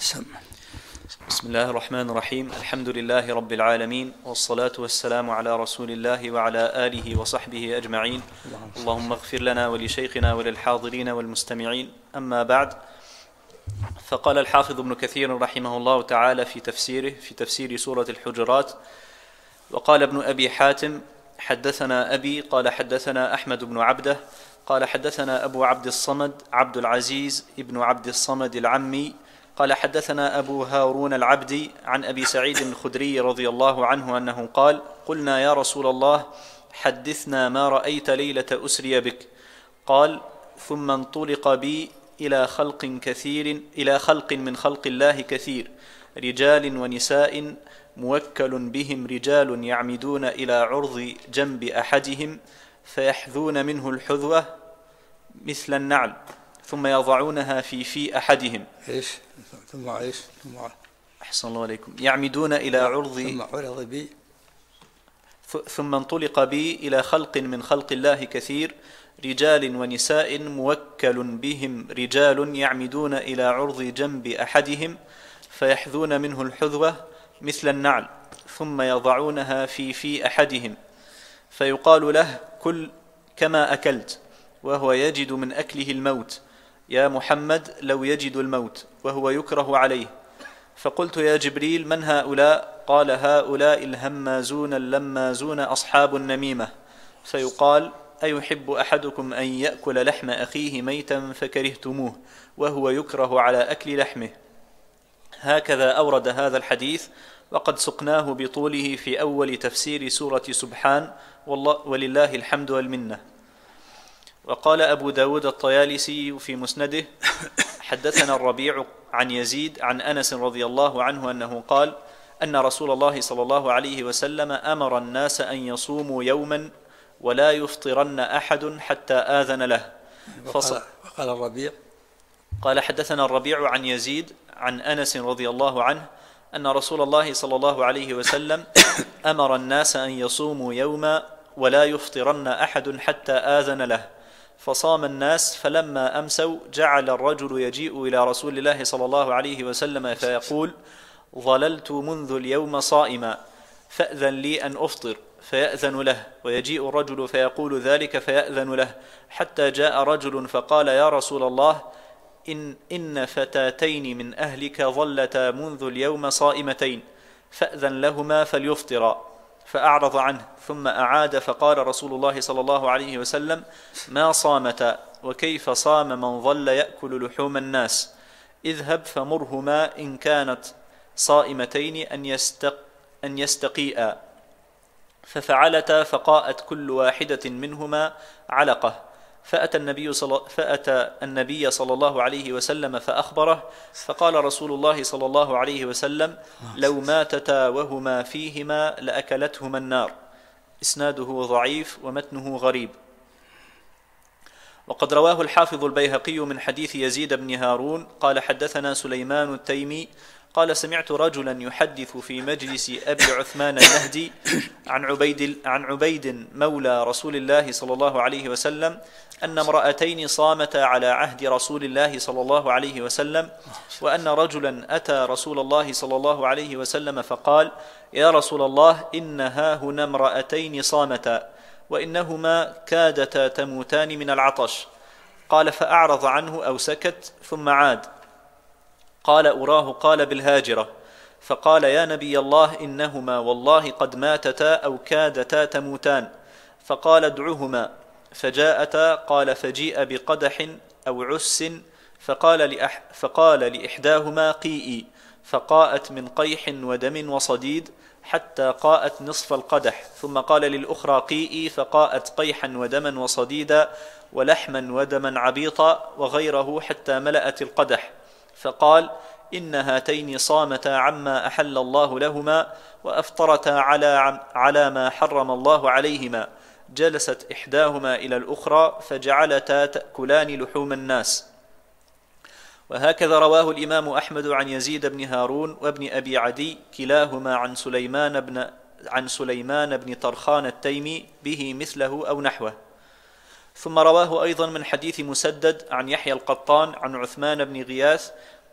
بسم الله الرحمن الرحيم. الحمد لله رب العالمين، والصلاة والسلام على رسول الله وعلى آله وصحبه أجمعين. اللهم اغفر لنا ولشيخنا وللحاضرين والمستمعين. أما بعد، فقال الحافظ ابن كثير رحمه الله تعالى في تفسير سورة الحجرات: وقال ابن أبي حاتم: حدثنا أبي قال حدثنا أحمد بن عبده قال حدثنا أبو عبد الصمد عبد العزيز ابن عبد الصمد العمي قال حدثنا أبو هارون العبدي عن أبي سعيد الخدري رضي الله عنه أنه قال: قلنا يا رسول الله حدثنا ما رأيت ليلة أسري بك. قال: ثم انطلق بي إلى خلق من خلق الله كثير، رجال ونساء، موكل بهم رجال يعمدون إلى عرض جنب أحدهم فيحذون منه الحذوة مثل النعل، ثم يضعونها في أحدهم. أحسن الله عليكم. يعمدون إلى عرض ثم انطلق بي إلى خلق من خلق الله كثير، رجال ونساء، موكل بهم رجال يعمدون إلى عرض جنب أحدهم فيحذون منه الحذوة مثل النعل، ثم يضعونها في أحدهم، فيقال له: كل كما أكلت، وهو يجد من أكله الموت. يا محمد لو يجد الموت، وهو يكره عليه. فقلت: يا جبريل من هؤلاء؟ قال: هؤلاء الهمازون اللمازون أصحاب النميمة. فيقال: أيحب أحدكم أن يأكل لحم أخيه ميتا فكرهتموه، وهو يكره على أكل لحمه. هكذا أورد هذا الحديث، وقد سقناه بطوله في أول تفسير سورة سبحان، ولله الحمد والمنة. وقال أبو داود الطيالسي في مسنده: حدثنا الربيع عن يزيد عن أنس رضي الله عنه أنه قال: أن رسول الله صلى الله عليه وسلم أمر الناس أن يصوموا يوما ولا يفطرن أحد حتى آذن له. وقال الربيع قال: حدثنا الربيع عن يزيد عن أنس رضي الله عنه أن رسول الله صلى الله عليه وسلم أمر الناس أن يصوموا يوما ولا يفطرن أحد حتى آذن له، فصام الناس، فلما أمسوا جعل الرجل يجيء إلى رسول الله صلى الله عليه وسلم فيقول: ظللت منذ اليوم صائما فأذن لي أن أفطر، فيأذن له، ويجيء الرجل فيقول ذلك فيأذن له، حتى جاء رجل فقال: يا رسول الله إن فتاتين من أهلك ظلتا منذ اليوم صائمتين، فأذن لهما فليفطرا. فأعرض عنه، ثم أعاد فقال رسول الله صلى الله عليه وسلم: ما صامتا، وكيف صام من ظل يأكل لحوم الناس؟ اذهب فمرهما إن كانت صائمتين أن يستقيئا. ففعلتا، فقاءت كل واحدة منهما علقة. فأتى النبي صلى الله عليه وسلم فأخبره، فقال رسول الله صلى الله عليه وسلم: لو ماتتا وهما فيهما لأكلتهما النار. إسناده ضعيف ومتنه غريب. وقد رواه الحافظ البيهقي من حديث يزيد بن هارون قال: حدثنا سليمان التيمي قال: سمعت رجلا يحدث في مجلس أبي عثمان النهدي عن عبيد مولى رسول الله صلى الله عليه وسلم أن امرأتين صامتا على عهد رسول الله صلى الله عليه وسلم، وأن رجلا أتى رسول الله صلى الله عليه وسلم فقال: يا رسول الله إن هاهنا امرأتين صامتا، وإنهما كادتا تموتان من العطش. قال: فأعرض عنه أو سكت، ثم عاد. قال: أراه قال بالهاجرة. فقال: يا نبي الله إنهما والله قد ماتتا أو كادتا تموتان. فقال: ادعهما. فجاءتا. قال: فجيء بقدح أو عس، فقال لإحداهما: قيئي. فقاءت من قيح ودم وصديد حتى قاءت نصف القدح، ثم قال للأخرى: قيئي. فقاءت قيحا ودما وصديدا ولحما ودما عبيطا وغيره حتى ملأت القدح. فقال: إن هاتين صامتا عما أحل الله لهما، وأفطرتا على ما حرم الله عليهما. جلست إحداهما إلى الأخرى فجعلتا تأكلان لحوم الناس. وهكذا رواه الإمام أحمد عن يزيد بن هارون وابن أبي عدي كلاهما عن سليمان بن طرخان التيمي به مثله أو نحوه. ثم رواه أيضا من حديث مسدد عن يحيى القطان عن عثمان بن غياث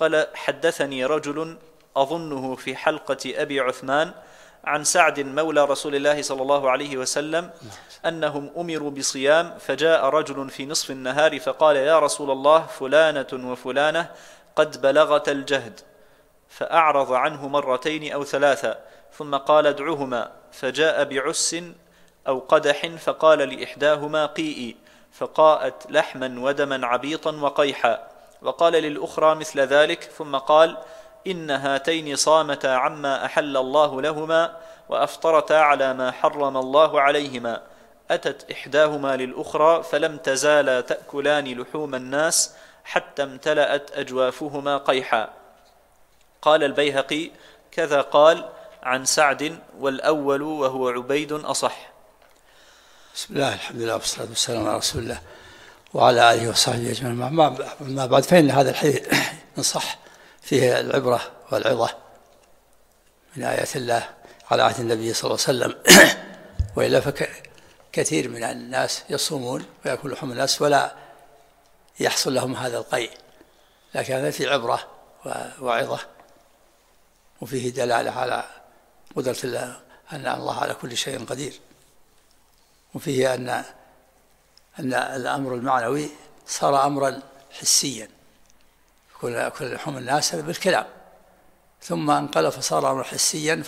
قال حدثني رجل أظنه في حلقة أبي عثمان عن سعد مولى رسول الله صلى الله عليه وسلم أنهم أمروا بصيام، فجاء رجل في نصف النهار فقال يا رسول الله فلانة وفلانة قد بلغت الجهد، فأعرض عنه مرتين أو ثلاثة، ثم قال ادعهما، فجاء بعس أو قدح فقال لإحداهما قيئي، فقاءت لحما ودما عبيطا وقيحا، وقال للأخرى مثل ذلك، ثم قال إن هاتين صامتا عما أحل الله لهما وأفطرتا على ما حرم الله عليهما. أتت إحداهما للأخرى فلم تزالا تأكلان لحوم الناس حتى امتلأت أجوافهما قيحا. قال البيهقي كذا قال عن سعد، والأول وهو عبيد أصح. بسم الله الحمد لله والصلاة والسلام على رسول الله وعلى آله وصحبه أجمعين. ما بعد، فإن هذا الحديث نصح فيه العبرة والعظة من آيات الله على عهد النبي صلى الله عليه وسلم، وإلا فكثير من الناس يصومون ويأكل لحوم الناس ولا يحصل لهم هذا القيء، لكن هذا فيه عبرة وعظة، وفيه دلالة على قدرة الله، أن الله على كل شيء قدير، وفيه أن الأمر المعنوي صار أمرا حسيا، كل لحوم الناس بالكلام، ثم انقلب فصار أمرا حسيا،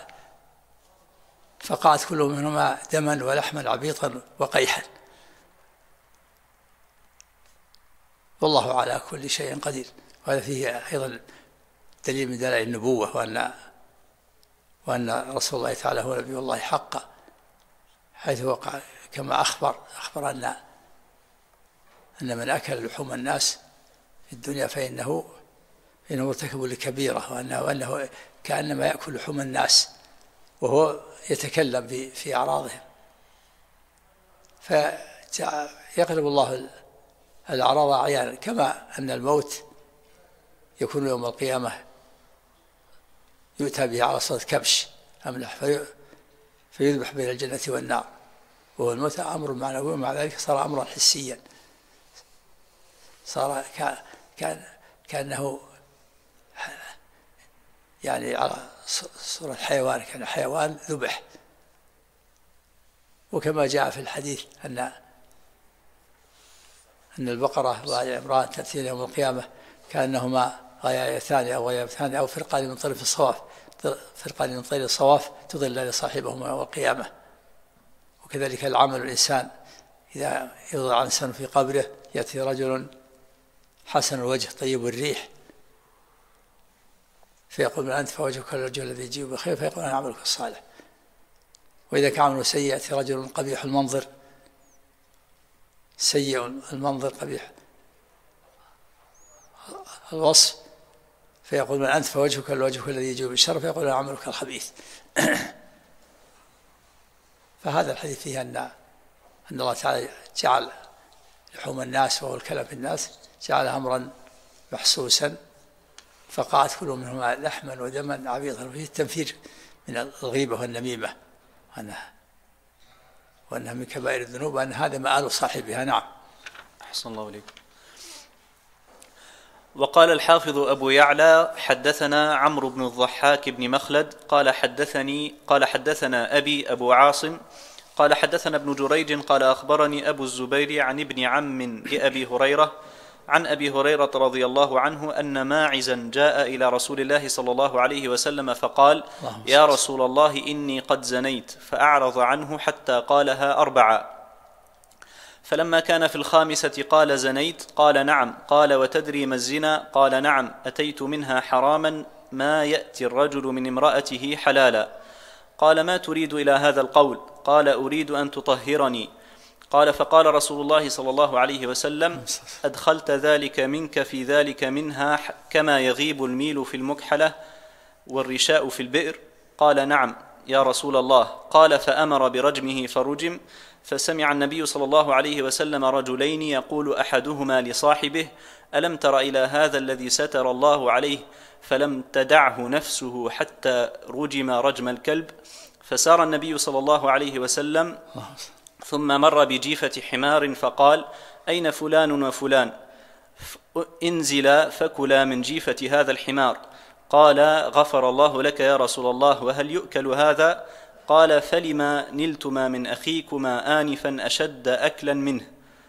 فقعت كل منهما دما ولحما عبيطا وقيحا، والله على كل شيء قدير. وهذا فيه أيضا دليل من دلائل النبوة، وأن رسول الله تعالى هو نبي الله حقا، حيث وقع كما أخبر أن من أكل لحوم الناس في الدنيا فإنه مرتكب لكبيرة، وأنه كأنما يأكل لحوم الناس وهو يتكلم في أعراضهم، فيقلب الله الأعراض أعيانا، كما أن الموت يكون يوم القيامة يؤتى به على صورة كبش أملح فيذبح بين الجنة والنار، وهو الموت أمر معنوي، ومع ذلك صار أمرا حسيا، صار كأنه يعني على صورة حيوان، كان حيوان ذبح. وكما جاء في الحديث أن البقرة وآل عمران تأتي يوم القيامة كأنهما غيايتان أو غيابتان أو فرقان من طرف الصواف، فرقان من طرف الصواف تضل لصاحبهما يوم القيامة. وكذلك العمل الإنسان، إذا يوضع الإنسان في قبره يأتي رجل حسن الوجه طيب الريح فيقول من أنت؟ فوجهك الرجل الذي يجيب بخير، فيقول أنا عملك الصالح. وإذا كان عمله سيء يأتي رجل قبيح المنظر، سيء المنظر قبيح الوصف، فيقول من أنت؟ فوجهك الوجه الذي يجيب بالشر، فيقول أنا عملك الخبيث. فهذا الحديث فيه أن الله تعالى جعل لحوم الناس وهو الكلام في الناس جعل أمرا محسوسا، فقعت كل منهما لحما ودما عبيطا، وفيه التنفير من الغيبة والنميمة، وأنها من كبائر الذنوب، وأن هذا مآل صاحبها. نعم. أحسن الله إليك. وقال الحافظ أبو يعلى حدثنا عمرو بن الضحاك بن مخلد قال حدثنا أبي أبو عاصم قال حدثنا ابن جريج قال أخبرني أبو الزبير عن ابن عم لأبي هريرة عن أبي هريرة رضي الله عنه أن ماعزا جاء إلى رسول الله صلى الله عليه وسلم فقال يا رسول الله إني قد زنيت، فأعرض عنه حتى قالها 4، فلما كان في 5 قال زنيت؟ قال نعم. قال وتدري ما الزنا؟ قال نعم، أتيت منها حراما ما يأتي الرجل من امرأته حلالا. قال ما تريد إلى هذا القول؟ قال أريد أن تطهرني. قال فقال رسول الله صلى الله عليه وسلم أدخلت ذلك منك في ذلك منها كما يغيب الميل في المكحلة والرشاء في البئر؟ قال نعم يا رسول الله. قال فأمر برجمه فرجم. فسمع النبي صلى الله عليه وسلم رجلين يقول أحدهما لصاحبه ألم تر إلى هذا الذي ستر الله عليه فلم تدعه نفسه حتى رجم رجم الكلب؟ فسار النبي صلى الله عليه وسلم ثم مر بجيفة حمار فقال أين فلان وفلان؟ انزلا فكلا من جيفة هذا الحمار. قال غفر الله لك يا رسول الله، وهل يؤكل هذا؟ قال فلما نلتما من أخيكما آنفا أشد أكلا منه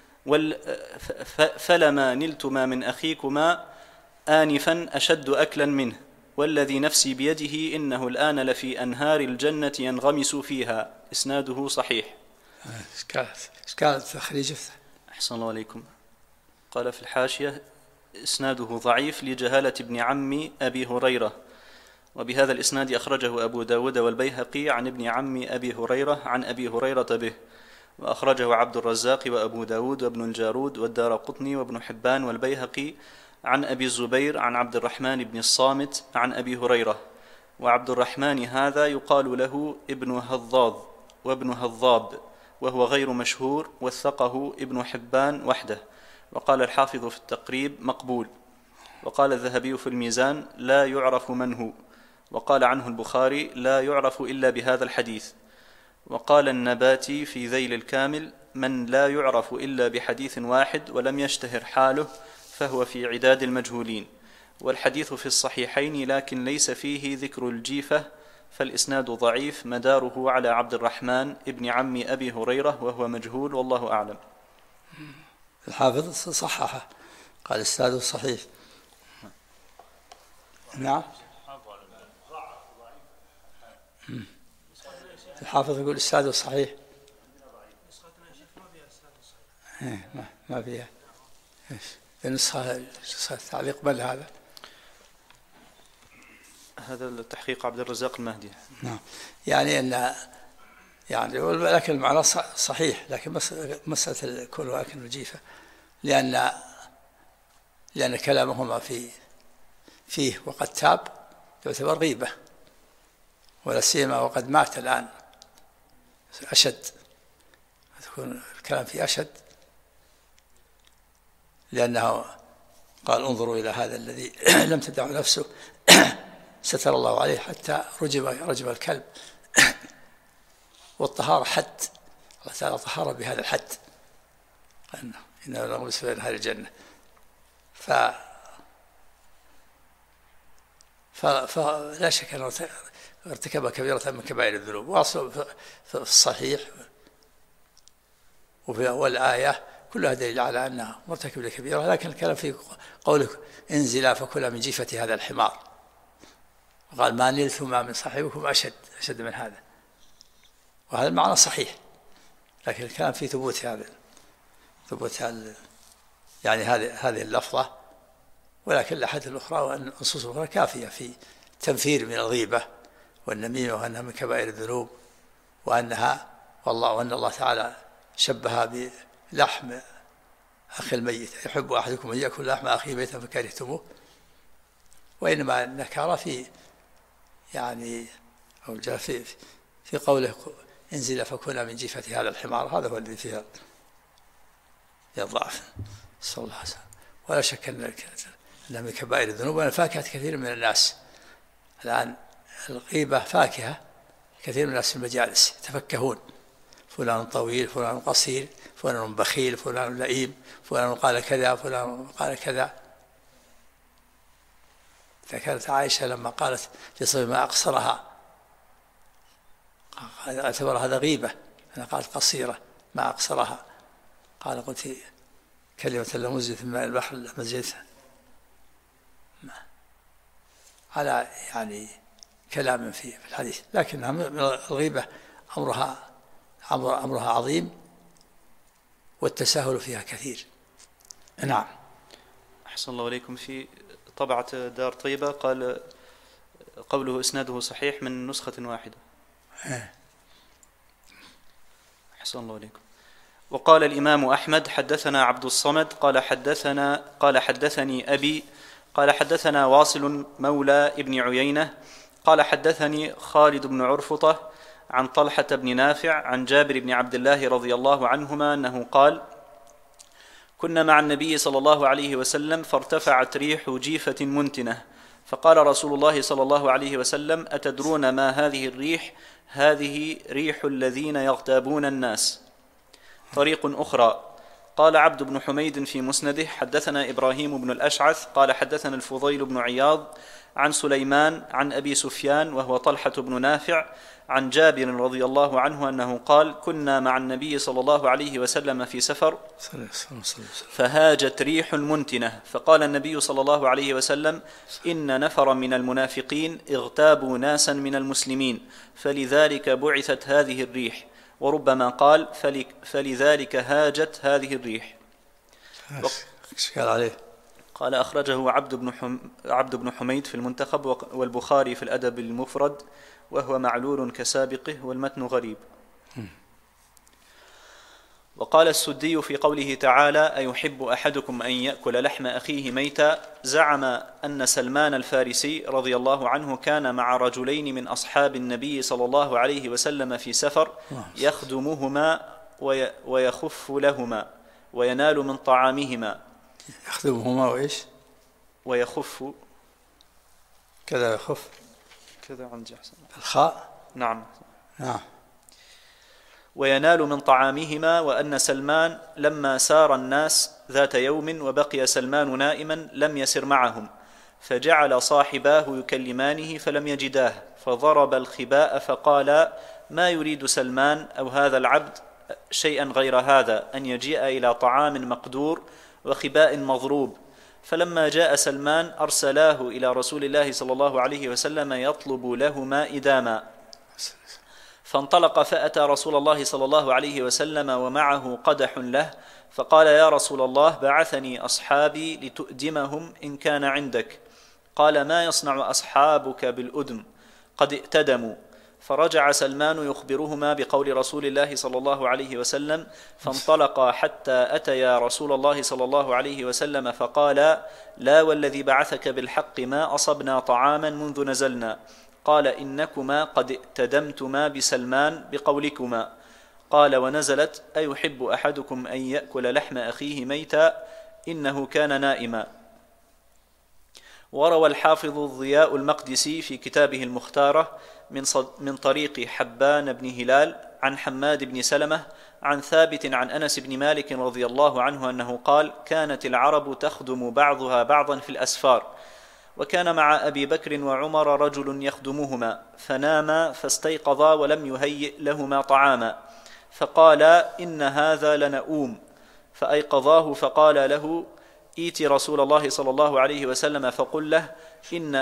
فلما نلتما من أخيكما آنفا أشد أكلا منه، والذي نفسي بيده إنه الآن لفي أنهار الجنة ينغمس فيها. إسناده صحيح. إشكال تخريجه. أحسن الله عليكم. قال في الحاشية إسناده ضعيف لجهالة ابن عم أبي هريرة، وبهذا الإسناد أخرجه أبو داود والبيهقي عن ابن عم أبي هريرة عن أبي هريرة به، وأخرجه عبد الرزاق وأبو داود وابن الجارود والدارقطني وابن حبان والبيهقي عن أبي الزبير عن عبد الرحمن بن الصامت عن أبي هريرة. وعبد الرحمن هذا يقال له ابن هضاض وابن هضاب، وهو غير مشهور، وثقه ابن حبان وحده. وقال الحافظ في التقريب مقبول. وقال الذهبي في الميزان لا يعرف من هو. وقال عنه البخاري لا يعرف إلا بهذا الحديث. وقال النباتي في ذيل الكامل من لا يعرف إلا بحديث واحد ولم يشتهر حاله فهو في عداد المجهولين. والحديث في الصحيحين لكن ليس فيه ذكر الجيفة، فالإسناد ضعيف مداره على عبد الرحمن ابن عم أبي هريرة وهو مجهول، والله أعلم. الحافظ صححه، قال إسناده صحيح. نعم، الحافظ يقول إسناده صحيح. ما فيها النسخة تعليق بل هذا التحقيق عبد الرزاق المهدي. نعم، يعني أن يعني لكن المعنى صحيح، لكن مسألة كل أكل الجيفة لأن كلامهما فيه وقد تاب يعتبر غيبة، ولا سيما وقد مات الآن أشد، تكون الكلام فيه أشد، لأنه قال انظروا إلى هذا الذي لم تدع نفسه ستر الله عليه حتى رجم الكلب. والطهارة حد، الله تعالى طهارة بهذا الحد، إنه نغمس في أنهار الجنة. فلا شك أنه ارتكب كبيرة من كبائر الذنوب. واصل في الصحيح والآية كلها دليل على أنه مرتكب لكبيرة، لكن الكلام في قولك انزلا فكلا من جيفة هذا الحمار، وقال ما نلتما من صاحبكم أشد من هذا، وهذا المعنى صحيح، لكن الكلام في ثبوت يعني هذه اللفظة، ولكن الأحاديث الأخرى والنصوص الأخرى كافية في تنفير من الغيبة والنميمة، وأنها من كبائر الذنوب، وأن الله تعالى شبهها بلحم أخي الميت، يحب أحدكم أن يأكل لحم أخيه ميتا فكرهتموه. وإنما النكارة في يعني أو جاء في قوله انزل فكنا من جيفة هذا الحمار، هذا هو الذي فيها الضعف، صلى الله عليه وسلم. ولا شك أنها من كبائر الذنوب، وأن فاكهة كثير من الناس الآن. الغيبة فاكهة كثير من الناس في المجالس يتفكهون، فلان طويل، فلان قصير، فلان بخيل، فلان لئيم، فلان قال كذا، فلان قال كذا. فكانت عائشة لما قالت لصبي ما أقصرها اعتبر هذا غيبة، أنا قالت قصيرة ما أقصرها، قال قلت كلمة لم مزجت من ماء البحر مزجتها، على يعني كلام في الحديث، لكنها من الغيبة أمرها عظيم، والتساهل فيها كثير. نعم. أحسن الله إليكم. في طبعة دار طيبة قال قوله إسناده صحيح من نسخة واحدة. أحسن الله إليكم. وقال الإمام أحمد حدثنا عبد الصمد قال حدثني أبي قال حدثنا واصل مولى ابن عيينة قال حدثني خالد بن عرفطة عن طلحة بن نافع عن جابر بن عبد الله رضي الله عنهما أنه قال كنا مع النبي صلى الله عليه وسلم فارتفعت ريح جيفة منتنة، فقال رسول الله صلى الله عليه وسلم أتدرون ما هذه الريح؟ هذه ريح الذين يغتابون الناس. طريق أخرى قال عبد بن حميد في مسنده حدثنا إبراهيم بن الأشعث قال حدثنا الفضيل بن عياض عن سليمان عن أبي سفيان وهو طلحة بن نافع عن جابر رضي الله عنه أنه قال كنا مع النبي صلى الله عليه وسلم في سفر فهاجت ريح منتنة فقال النبي صلى الله عليه وسلم إن نفرا من المنافقين اغتابوا ناسا من المسلمين فلذلك بعثت هذه الريح، وربما قال فلذلك هاجت هذه الريح. قال أخرجه عبد بن حميد في المنتخب والبخاري في الأدب المفرد وهو معلول كسابقه والمتن غريب. وقال السدي في قوله تعالى أيحب أحدكم أن يأكل لحم أخيه ميتا زعم أن سلمان الفارسي رضي الله عنه كان مع رجلين من أصحاب النبي صلى الله عليه وسلم في سفر يخدمهما ويخف لهما وينال من طعامهما. يخدمهما وإيش؟ ويخف كذا يخف كذا عندي أحسن الخاء. نعم. وينال من طعامهما، وأن سلمان لما سار الناس ذات يوم وبقي سلمان نائما لم يسر معهم، فجعل صاحباه يكلمانه فلم يجداه، فضرب الخباء فقال ما يريد سلمان أو هذا العبد شيئا غير هذا أن يجيء إلى طعام مقدور وخباء مضروب. فلما جاء سلمان أرسلاه إلى رسول الله صلى الله عليه وسلم يطلب لهما إداما، فانطلق فأتى رسول الله صلى الله عليه وسلم ومعه قدح له، فقال يا رسول الله بعثني أصحابي لتؤدمهم إن كان عندك. قال ما يصنع أصحابك بالأدم؟ قد ائتدموا. فرجع سلمان يخبرهما بقول رسول الله صلى الله عليه وسلم، فانطلقا حتى أتيا رسول الله صلى الله عليه وسلم فقال لا والذي بعثك بالحق ما أصبنا طعاما منذ نزلنا. قال إنكما قد ائتدمتما بسلمان بقولكما. قال ونزلت أيحب أحدكم أن يأكل لحم أخيه ميتا إنه كان نائما. وروى الحافظ الضياء المقدسي في كتابه المختارة من طريق حبان بن هلال عن حماد بن سلمة عن ثابت عن أنس بن مالك رضي الله عنه أنه قال كانت العرب تخدم بعضها بعضا في الأسفار، وكان مع أبي بكر وعمر رجل يخدمهما، فناما فاستيقظا ولم يهيئ لهما طعاما، فقال إن هذا لنؤوم، فأيقظاه فقال له إيت رسول الله صلى الله عليه وسلم فقل له إن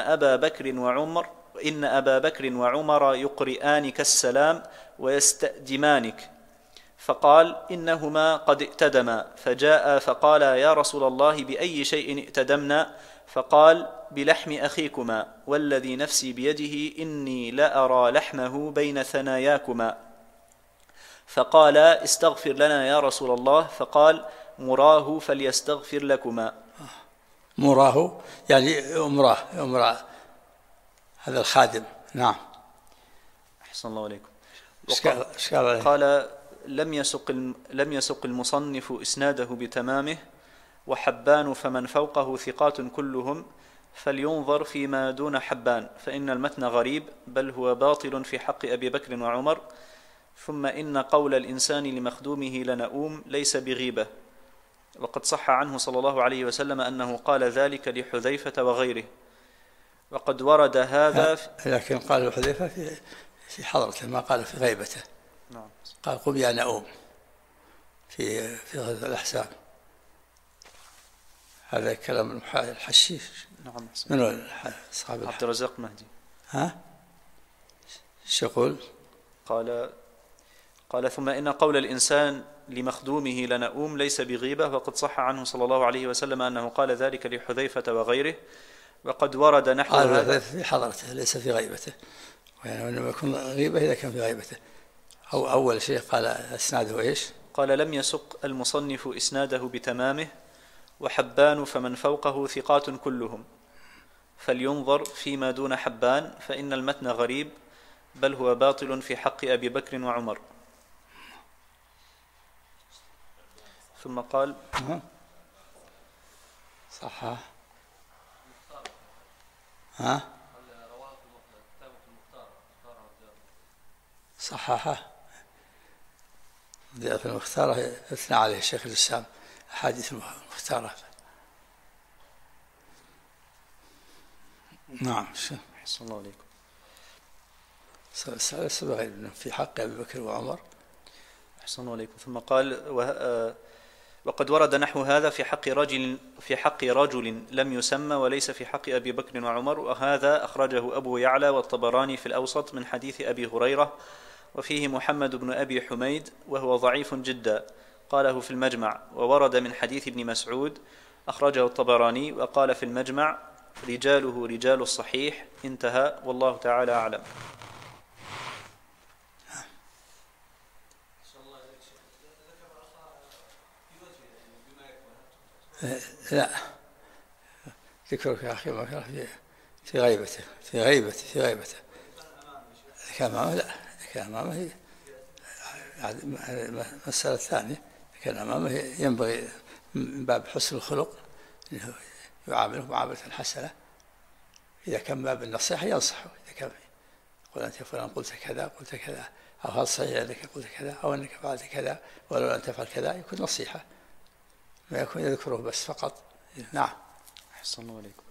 أبا بكر وعمر يقرئانك السلام ويستأدمانك. فقال إنهما قد ائتدما، فجاء فقال يا رسول الله بأي شيء ائتدمنا؟ فقال بلحم أخيكما والذي نفسي بيده إني لأرى لحمه بين ثناياكما. فقال استغفر لنا يا رسول الله. فقال مراه فليستغفر لكما. مراه يعني أمراه هذا الخادم. نعم. أحسن الله عليكم. قال لم يسق المصنف إسناده بتمامه، وحبان فمن فوقه ثقات كلهم، فلينظر فيما دون حبان فإن المتن غريب بل هو باطل في حق أبي بكر وعمر. ثم إن قول الإنسان لمخدومه لنؤوم ليس بغيبة، وقد صح عنه صلى الله عليه وسلم أنه قال ذلك لحذيفة وغيره، وقد ورد هذا لكن قال حذيفة في حضرته ما قال في غيبته. نعم. قال قم يا نؤوم في غزوة الأحزاب. هذا كلام الحشيش. نعم. من أصحاب عبد الرزاق مهدي. شو يقول؟ قال ثم إن قول الإنسان لمخدومه لنؤوم ليس بغيبة، وقد صح عنه صلى الله عليه وسلم أنه قال ذلك لحذيفة وغيره، وقد ورد نحو هذا في حضرته ليس في غيبته، يعني لما يكون غيبة إذا كان في غيبته. أو أول شيء قال إسناده إيش؟ قال لم يسق المصنف إسناده بتمامه، وحبان فمن فوقه ثقات كلهم، فلينظر فيما دون حبان فإن المتن غريب بل هو باطل في حق أبي بكر وعمر. ثم قال صح. صححه في المختارة اثنى عليه الشيخ الإسلام الأحاديث المختارة. نعم. أحسن الله عليكم. سبق في حق أبي بكر وعمر. أحسن الله عليكم. ثم قال وقد ورد نحو هذا في حق رجل لم يسمى وليس في حق أبي بكر وعمر، وهذا أخرجه أبو يعلى والطبراني في الأوسط من حديث أبي هريرة، وفيه محمد بن أبي حميد وهو ضعيف جدا، قاله في المجمع. وورد من حديث ابن مسعود أخرجه الطبراني وقال في المجمع رجاله رجال الصحيح، انتهى، والله تعالى أعلم. لا، ذكرك يا أخي في غيبته كان أمامه. لا، كان أمامه مسألة ثانية. كان أمامه ينبغي من باب حسن الخلق يعامله معاملة حسنة. إذا كان باب النصيحة ينصحه، إذا كان يقول أنت فلان قلت كذا أو هل صحيح أنك قلت كذا أو أنك فعلت كذا ولو أن تفعل كذا، يكون نصيحة، ما يكون يذكره بس فقط. نعم. أحسن الله عليكم.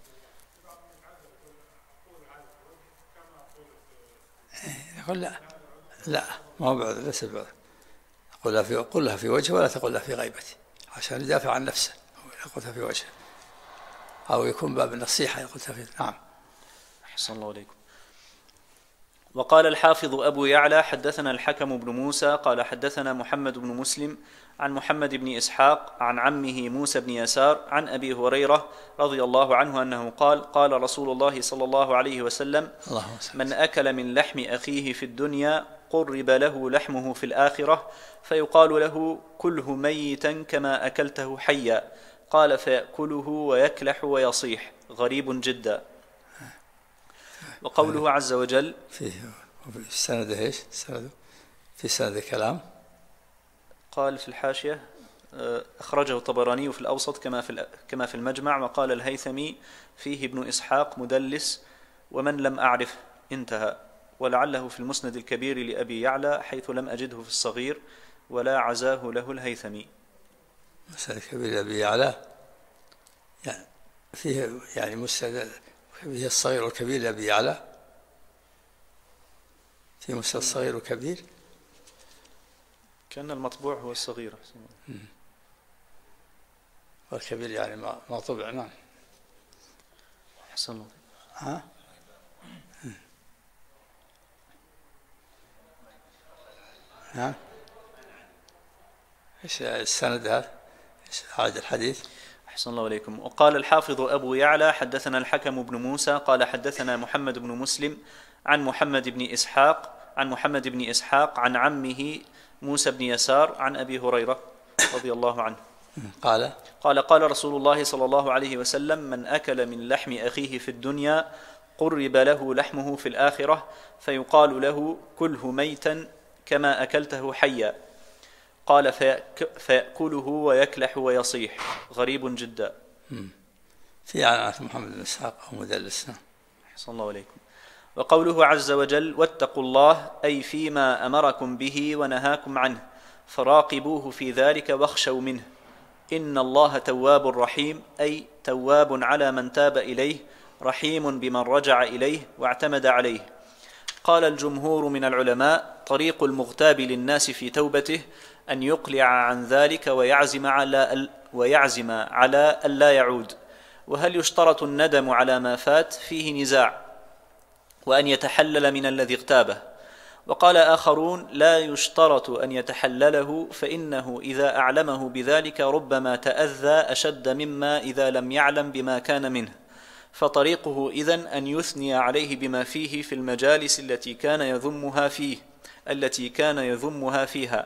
يقول لا ما هو بعد، ليس بعد. قل لها في وجهه ولا تقول لها في غيبته، عشان يدافع عن نفسه. قلتها في وجهه أو يكون باب النصيحة قلتها في. نعم. أحسن الله عليكم. وقال الحافظ أبو يعلى حدثنا الحكم بن موسى قال حدثنا محمد بن مسلم عن محمد بن إسحاق عن عمه موسى بن يسار عن أبي هريرة رضي الله عنه أنه قال قال رسول الله صلى الله عليه وسلم: من أكل من لحم أخيه في الدنيا قرب له لحمه في الآخرة، فيقال له: كله ميتا كما أكلته حيا. قال: فيأكله ويكلح ويصيح، غريب جدا. وقوله عز وجل في السند ايش؟ في سند كلام. قال في الحاشية: أخرجه الطبراني في الأوسط كما في المجمع. وقال الهيثمي: فيه ابن إسحاق مدلس ومن لم أعرف، انتهى. ولعله في المسند الكبير لأبي يعلى حيث لم أجده في الصغير ولا عزاه له الهيثمي. مسند الكبير لأبي يعلى يعني فيه يعني مسند فيه الصغير والكبير لأبي يعلى، في مسند الصغير والكبير. كان المطبوع هو الصغير والكبير يعني ما طبع. نعم. أحسن الله. ها؟ نعم. ايش السند هذا؟ ايش هذا الحديث؟ أحسن الله عليكم. وقال الحافظ أبو يعلى حدثنا الحكم بن موسى قال حدثنا محمد بن مسلم عن محمد بن إسحاق عن عمه موسى بن يسار عن أبي هريرة رضي الله عنه قال رسول الله صلى الله عليه وسلم: من أكل من لحم أخيه في الدنيا قرب له لحمه في الآخرة، فيقال له: كله ميتا كما أكلته حيا. قال: فيأكله ويكلح ويصيح، غريب جدا. في عنعة محمد بن إسحاق أو مدلس. أحسن الله عليكم. وقوله عز وجل: واتقوا الله، أي فيما أمركم به ونهاكم عنه، فراقبوه في ذلك واخشوا منه. إن الله تواب رحيم، أي تواب على من تاب إليه، رحيم بمن رجع إليه واعتمد عليه. قال الجمهور من العلماء: طريق المغتاب للناس في توبته أن يقلع عن ذلك ويعزم على ألا يعود. وهل يشترط الندم على ما فات؟ فيه نزاع، وأن يتحلل من الذي اغتابه. وقال آخرون: لا يشترط أن يتحلله، فإنه إذا أعلمه بذلك ربما تأذى أشد مما إذا لم يعلم بما كان منه، فطريقه إذن أن يثني عليه بما فيه في المجالس التي كان يذمها فيها،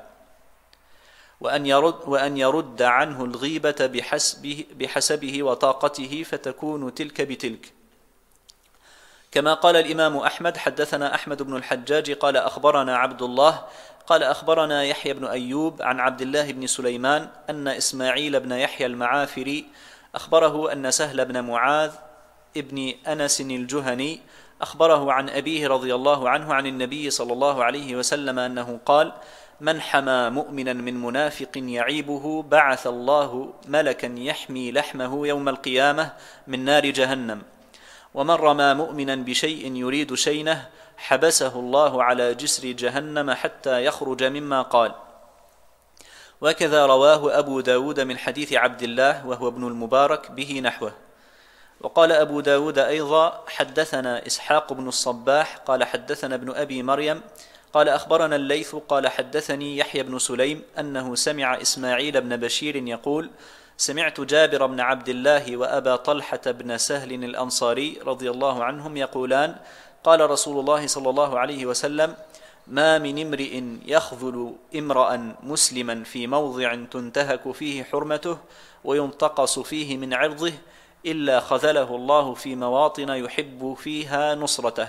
وأن يرد عنه الغيبة بحسبه وطاقته، فتكون تلك بتلك. كما قال الإمام أحمد: حدثنا أحمد بن الحجاج قال أخبرنا عبد الله قال أخبرنا يحيى بن أيوب عن عبد الله بن سليمان أن إسماعيل بن يحيى المعافري أخبره أن سهل بن معاذ ابن أنس الجهني أخبره عن أبيه رضي الله عنه عن النبي صلى الله عليه وسلم أنه قال: من حمى مؤمنا من منافق يعيبه بعث الله ملكا يحمي لحمه يوم القيامة من نار جهنم، ومن رمى مؤمنا بشيء يريد شينه حبسه الله على جسر جهنم حتى يخرج مما قال. وكذا رواه أبو داود من حديث عبد الله وهو ابن المبارك به نحوه. وقال أبو داود أيضا: حدثنا إسحاق بن الصباح قال حدثنا ابن أبي مريم قال أخبرنا الليث قال حدثني يحيى بن سليم أنه سمع إسماعيل بن بشير يقول: سمعت جابر بن عبد الله وأبا طلحة بن سهل الأنصاري رضي الله عنهم يقولان: قال رسول الله صلى الله عليه وسلم: ما من امرئ يخذل امرأ مسلما في موضع تنتهك فيه حرمته وينتقص فيه من عرضه إلا خذله الله في مواطن يحب فيها نصرته.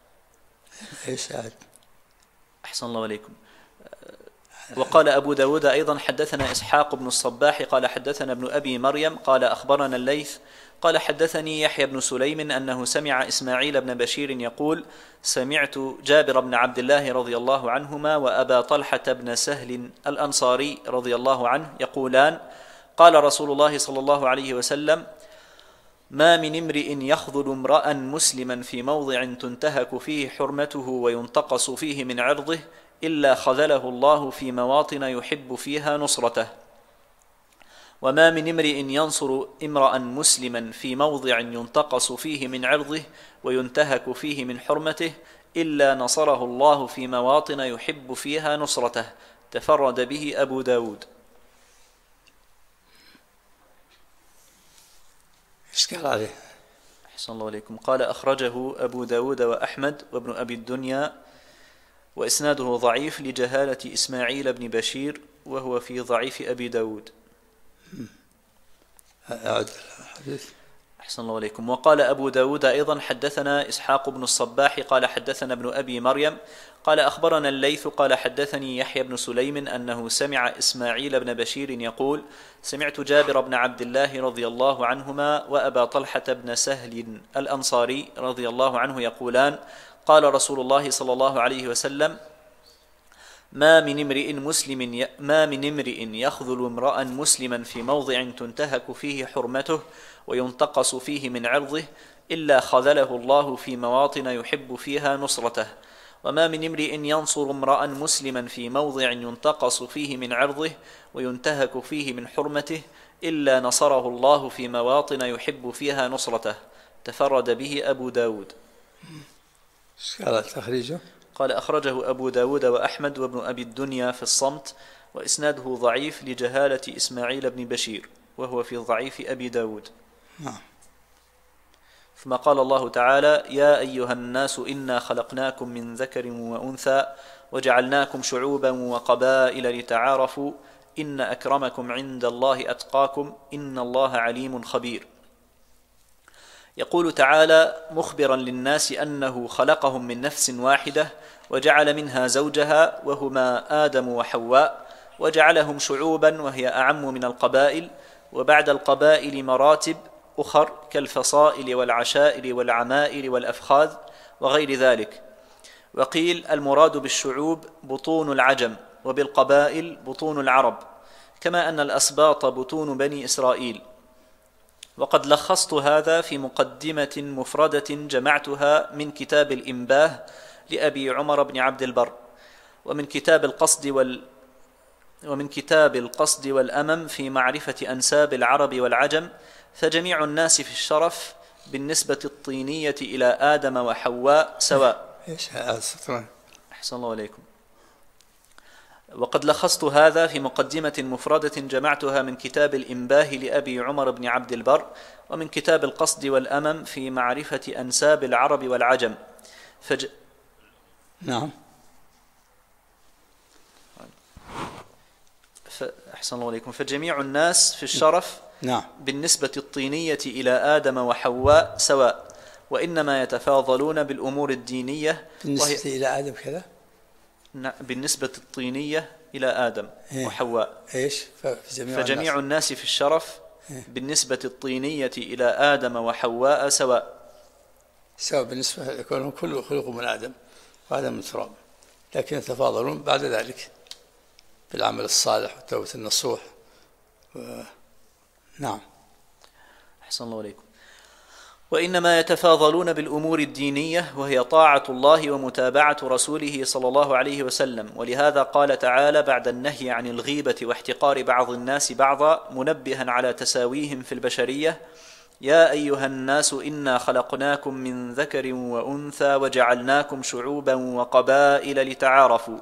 أحسن الله عليكم. وقال أبو داود أيضا: حدثنا إسحاق بن الصباح قال حدثنا ابن أبي مريم قال أخبرنا الليث قال حدثني يحيى بن سليم أنه سمع إسماعيل بن بشير يقول: سمعت جابر بن عبد الله رضي الله عنهما وأبا طلحة بن سهل الأنصاري رضي الله عنه يقولان: قال رسول الله صلى الله عليه وسلم: ما من امرئ يخذل امرأ مسلما في موضع تنتهك فيه حرمته وينتقص فيه من عرضه إلا خذله الله في مواطن يحب فيها نصرته. وما من امرئ ينصر امرأ مسلما في موضع ينتقص فيه من عرضه وينتهك فيه من حرمته إلا نصره الله في مواطن يحب فيها نصرته. تفرد به أبو داود. إشكال عليه. أحسن الله عليكم. قال: أخرجه أبو داود وأحمد وابن أبي الدنيا وإسناده ضعيف لجهالة إسماعيل بن بشير وهو في ضعيف أبي داود. أعد الحديث. أحسن الله عليكم. وقال أبو داود أيضا: حدثنا إسحاق بن الصباح قال حدثنا ابن أبي مريم قال أخبرنا الليث قال حدثني يحيى بن سليم أنه سمع إسماعيل بن بشير يقول: سمعت جابر بن عبد الله رضي الله عنهما وأبا طلحة بن سهل الأنصاري رضي الله عنه يقولان: قال رسول الله صلى الله عليه وسلم: ما من امرئ يخذل امرأ مسلما في موضع تنتهك فيه حرمته وينتقص فيه من عرضه إلا خذله الله في مواطن يحب فيها نصرته. وما من امرئ ينصر امرأ مسلما في موضع ينتقص فيه من عرضه وينتهك فيه من حرمته إلا نصره الله في مواطن يحب فيها نصرته. تفرد به أبو داود. قال تخريجه. قال: أخرجه أبو داود وأحمد وابن أبي الدنيا في الصمت وإسناده ضعيف لجهالة إسماعيل بن بشير وهو في ضعيف أبي داود. ثم قال الله تعالى: يا أيها الناس إنا خلقناكم من ذكر وأنثى وجعلناكم شعوبا وقبائل لتعارفوا إن أكرمكم عند الله أتقاكم إن الله عليم خبير. يقول تعالى مخبرا للناس أنه خلقهم من نفس واحدة وجعل منها زوجها وهما آدم وحواء وجعلهم شعوبا وهي أعم من القبائل، وبعد القبائل مراتب أخر كالفصائل والعشائر والعمائر والأفخاذ وغير ذلك. وقيل المراد بالشعوب بطون العجم وبالقبائل بطون العرب، كما أن الأسباط بطون بني إسرائيل. وقد لخصت هذا في مقدمة مفردة جمعتها من كتاب الإنباه لأبي عمر بن عبد البر، ومن كتاب القصد والأمم في معرفة أنساب العرب والعجم. فجميع الناس في الشرف بالنسبة الطينية إلى آدم وحواء سواء. أحسن الله عليكم. وقد لخصت هذا في مقدمة مفردة جمعتها من كتاب الإنباه لأبي عمر بن عبد البر، ومن كتاب القصد والأمم في معرفة أنساب العرب والعجم. نعم. أحسن الله عليكم. فجميع الناس في الشرف نعم بالنسبة الطينية إلى آدم وحواء سواء، وإنما يتفاضلون بالأمور الدينية. بالنسبة إلى آدم كذا؟ بالنسبة الطينية إلى آدم وحواء. إيش؟ فجميع الناس في الشرف بالنسبة الطينية إلى آدم وحواء سواء. بالنسبة يكونهم كله خلق من آدم وآدم من تراب، لكن يتفاضلون بعد ذلك. بالعمل الصالح والتوبة النصوح. نعم. أحسن الله عليكم. وإنما يتفاضلون بالأمور الدينية وهي طاعة الله ومتابعة رسوله صلى الله عليه وسلم، ولهذا قال تعالى بعد النهي عن الغيبة واحتقار بعض الناس بعضا منبها على تساويهم في البشرية: يا أيها الناس إنا خلقناكم من ذكر وأنثى وجعلناكم شعوبا وقبائل لتعارفوا،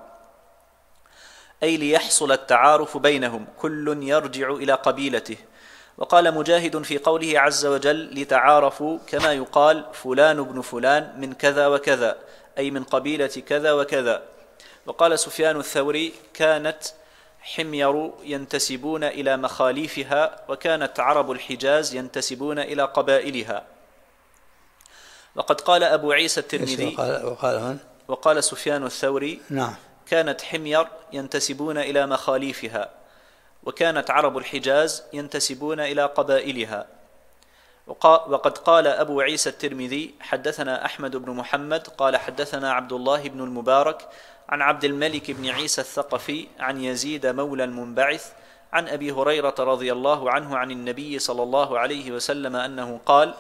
أي ليحصل التعارف بينهم، كل يرجع إلى قبيلته. وقال مجاهد في قوله عز وجل: لتعارفوا، كما يقال فلان بن فلان من كذا وكذا، أي من قبيلة كذا وكذا. وقال سفيان الثوري: كانت حمير ينتسبون إلى مخاليفها، وكانت عرب الحجاز ينتسبون إلى قبائلها. وقد قال أبو عيسى الترمذي: وقال سفيان الثوري: نعم، كانت حمير ينتسبون إلى مخاليفها، وكانت عرب الحجاز ينتسبون إلى قبائلها. وقد قال أبو عيسى الترمذي: حدثنا أحمد بن محمد قال حدثنا عبد الله بن المبارك عن عبد الملك بن عيسى الثقفي عن يزيد مولى المنبعث عن أبي هريرة رضي الله عنه عن النبي صلى الله عليه وسلم أنه قال: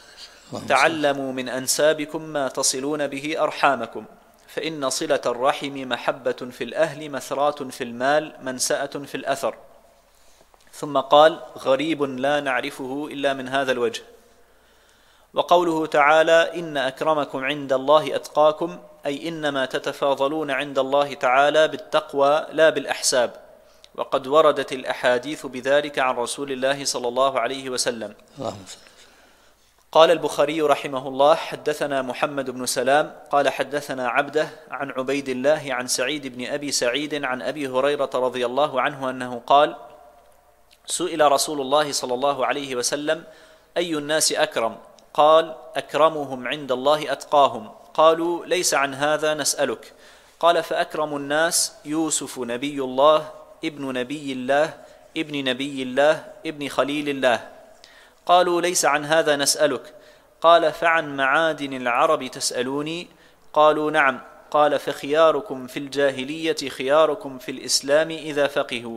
تعلموا من أنسابكم ما تصلون به أرحامكم، فإن صلة الرحم محبة في الأهل مثراة في المال منسأة في الأثر. ثم قال: غريب لا نعرفه إلا من هذا الوجه. وقوله تعالى: إن أكرمكم عند الله أتقاكم، أي إنما تتفاضلون عند الله تعالى بالتقوى لا بالأحساب. وقد وردت الأحاديث بذلك عن رسول الله صلى الله عليه وسلم. قال البخاري رحمه الله: حدثنا محمد بن سلام قال حدثنا عبده عن عبيد الله عن سعيد بن أبي سعيد عن أبي هريرة رضي الله عنه أنه قال: سئل رسول الله صلى الله عليه وسلم: أي الناس أكرم؟ قال: أكرمهم عند الله أتقاهم. قالوا: ليس عن هذا نسألك. قال: فأكرم الناس يوسف نبي الله ابن نبي الله ابن نبي الله ابن خليل الله. قالوا: ليس عن هذا نسألك. قال: فعن معادن العرب تسألوني؟ قالوا: نعم. قال: فخياركم في الجاهلية خياركم في الإسلام إذا فقهوا.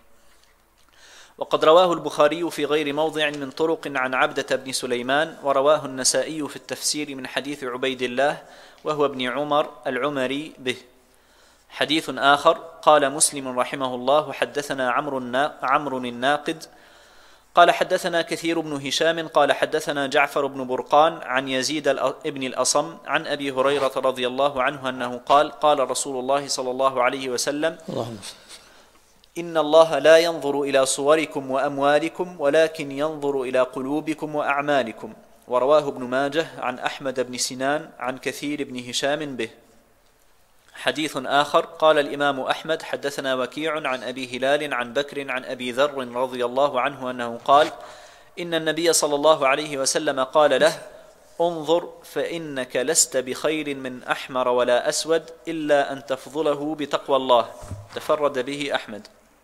وقد رواه البخاري في غير موضع من طرق عن عبدة بن سليمان، ورواه النسائي في التفسير من حديث عبيد الله وهو ابن عمر العمري به. حديث آخر: قال مسلم رحمه الله: حدثنا عمرو الناقد قال حدثنا كثير بن هشام قال حدثنا جعفر بن برقان عن يزيد ابن الأصم عن أبي هريرة رضي الله عنه أنه قال: قال رسول الله صلى الله عليه وسلم: إن الله لا ينظر إلى صوركم وأموالكم ولكن ينظر إلى قلوبكم وأعمالكم. ورواه ابن ماجه عن أحمد بن سنان عن كثير بن هشام به. حديث آخر: قال الإمام أحمد حدثنا وكيع عن أبي هلال عن بكر عن أبي ذر رضي الله عنه أنه قال: إن النبي صلى الله عليه وسلم قال له: انظر فإنك لست بخير من أحمر ولا أسود إلا أن تفضله بتقوى الله. تفرد به أحمد.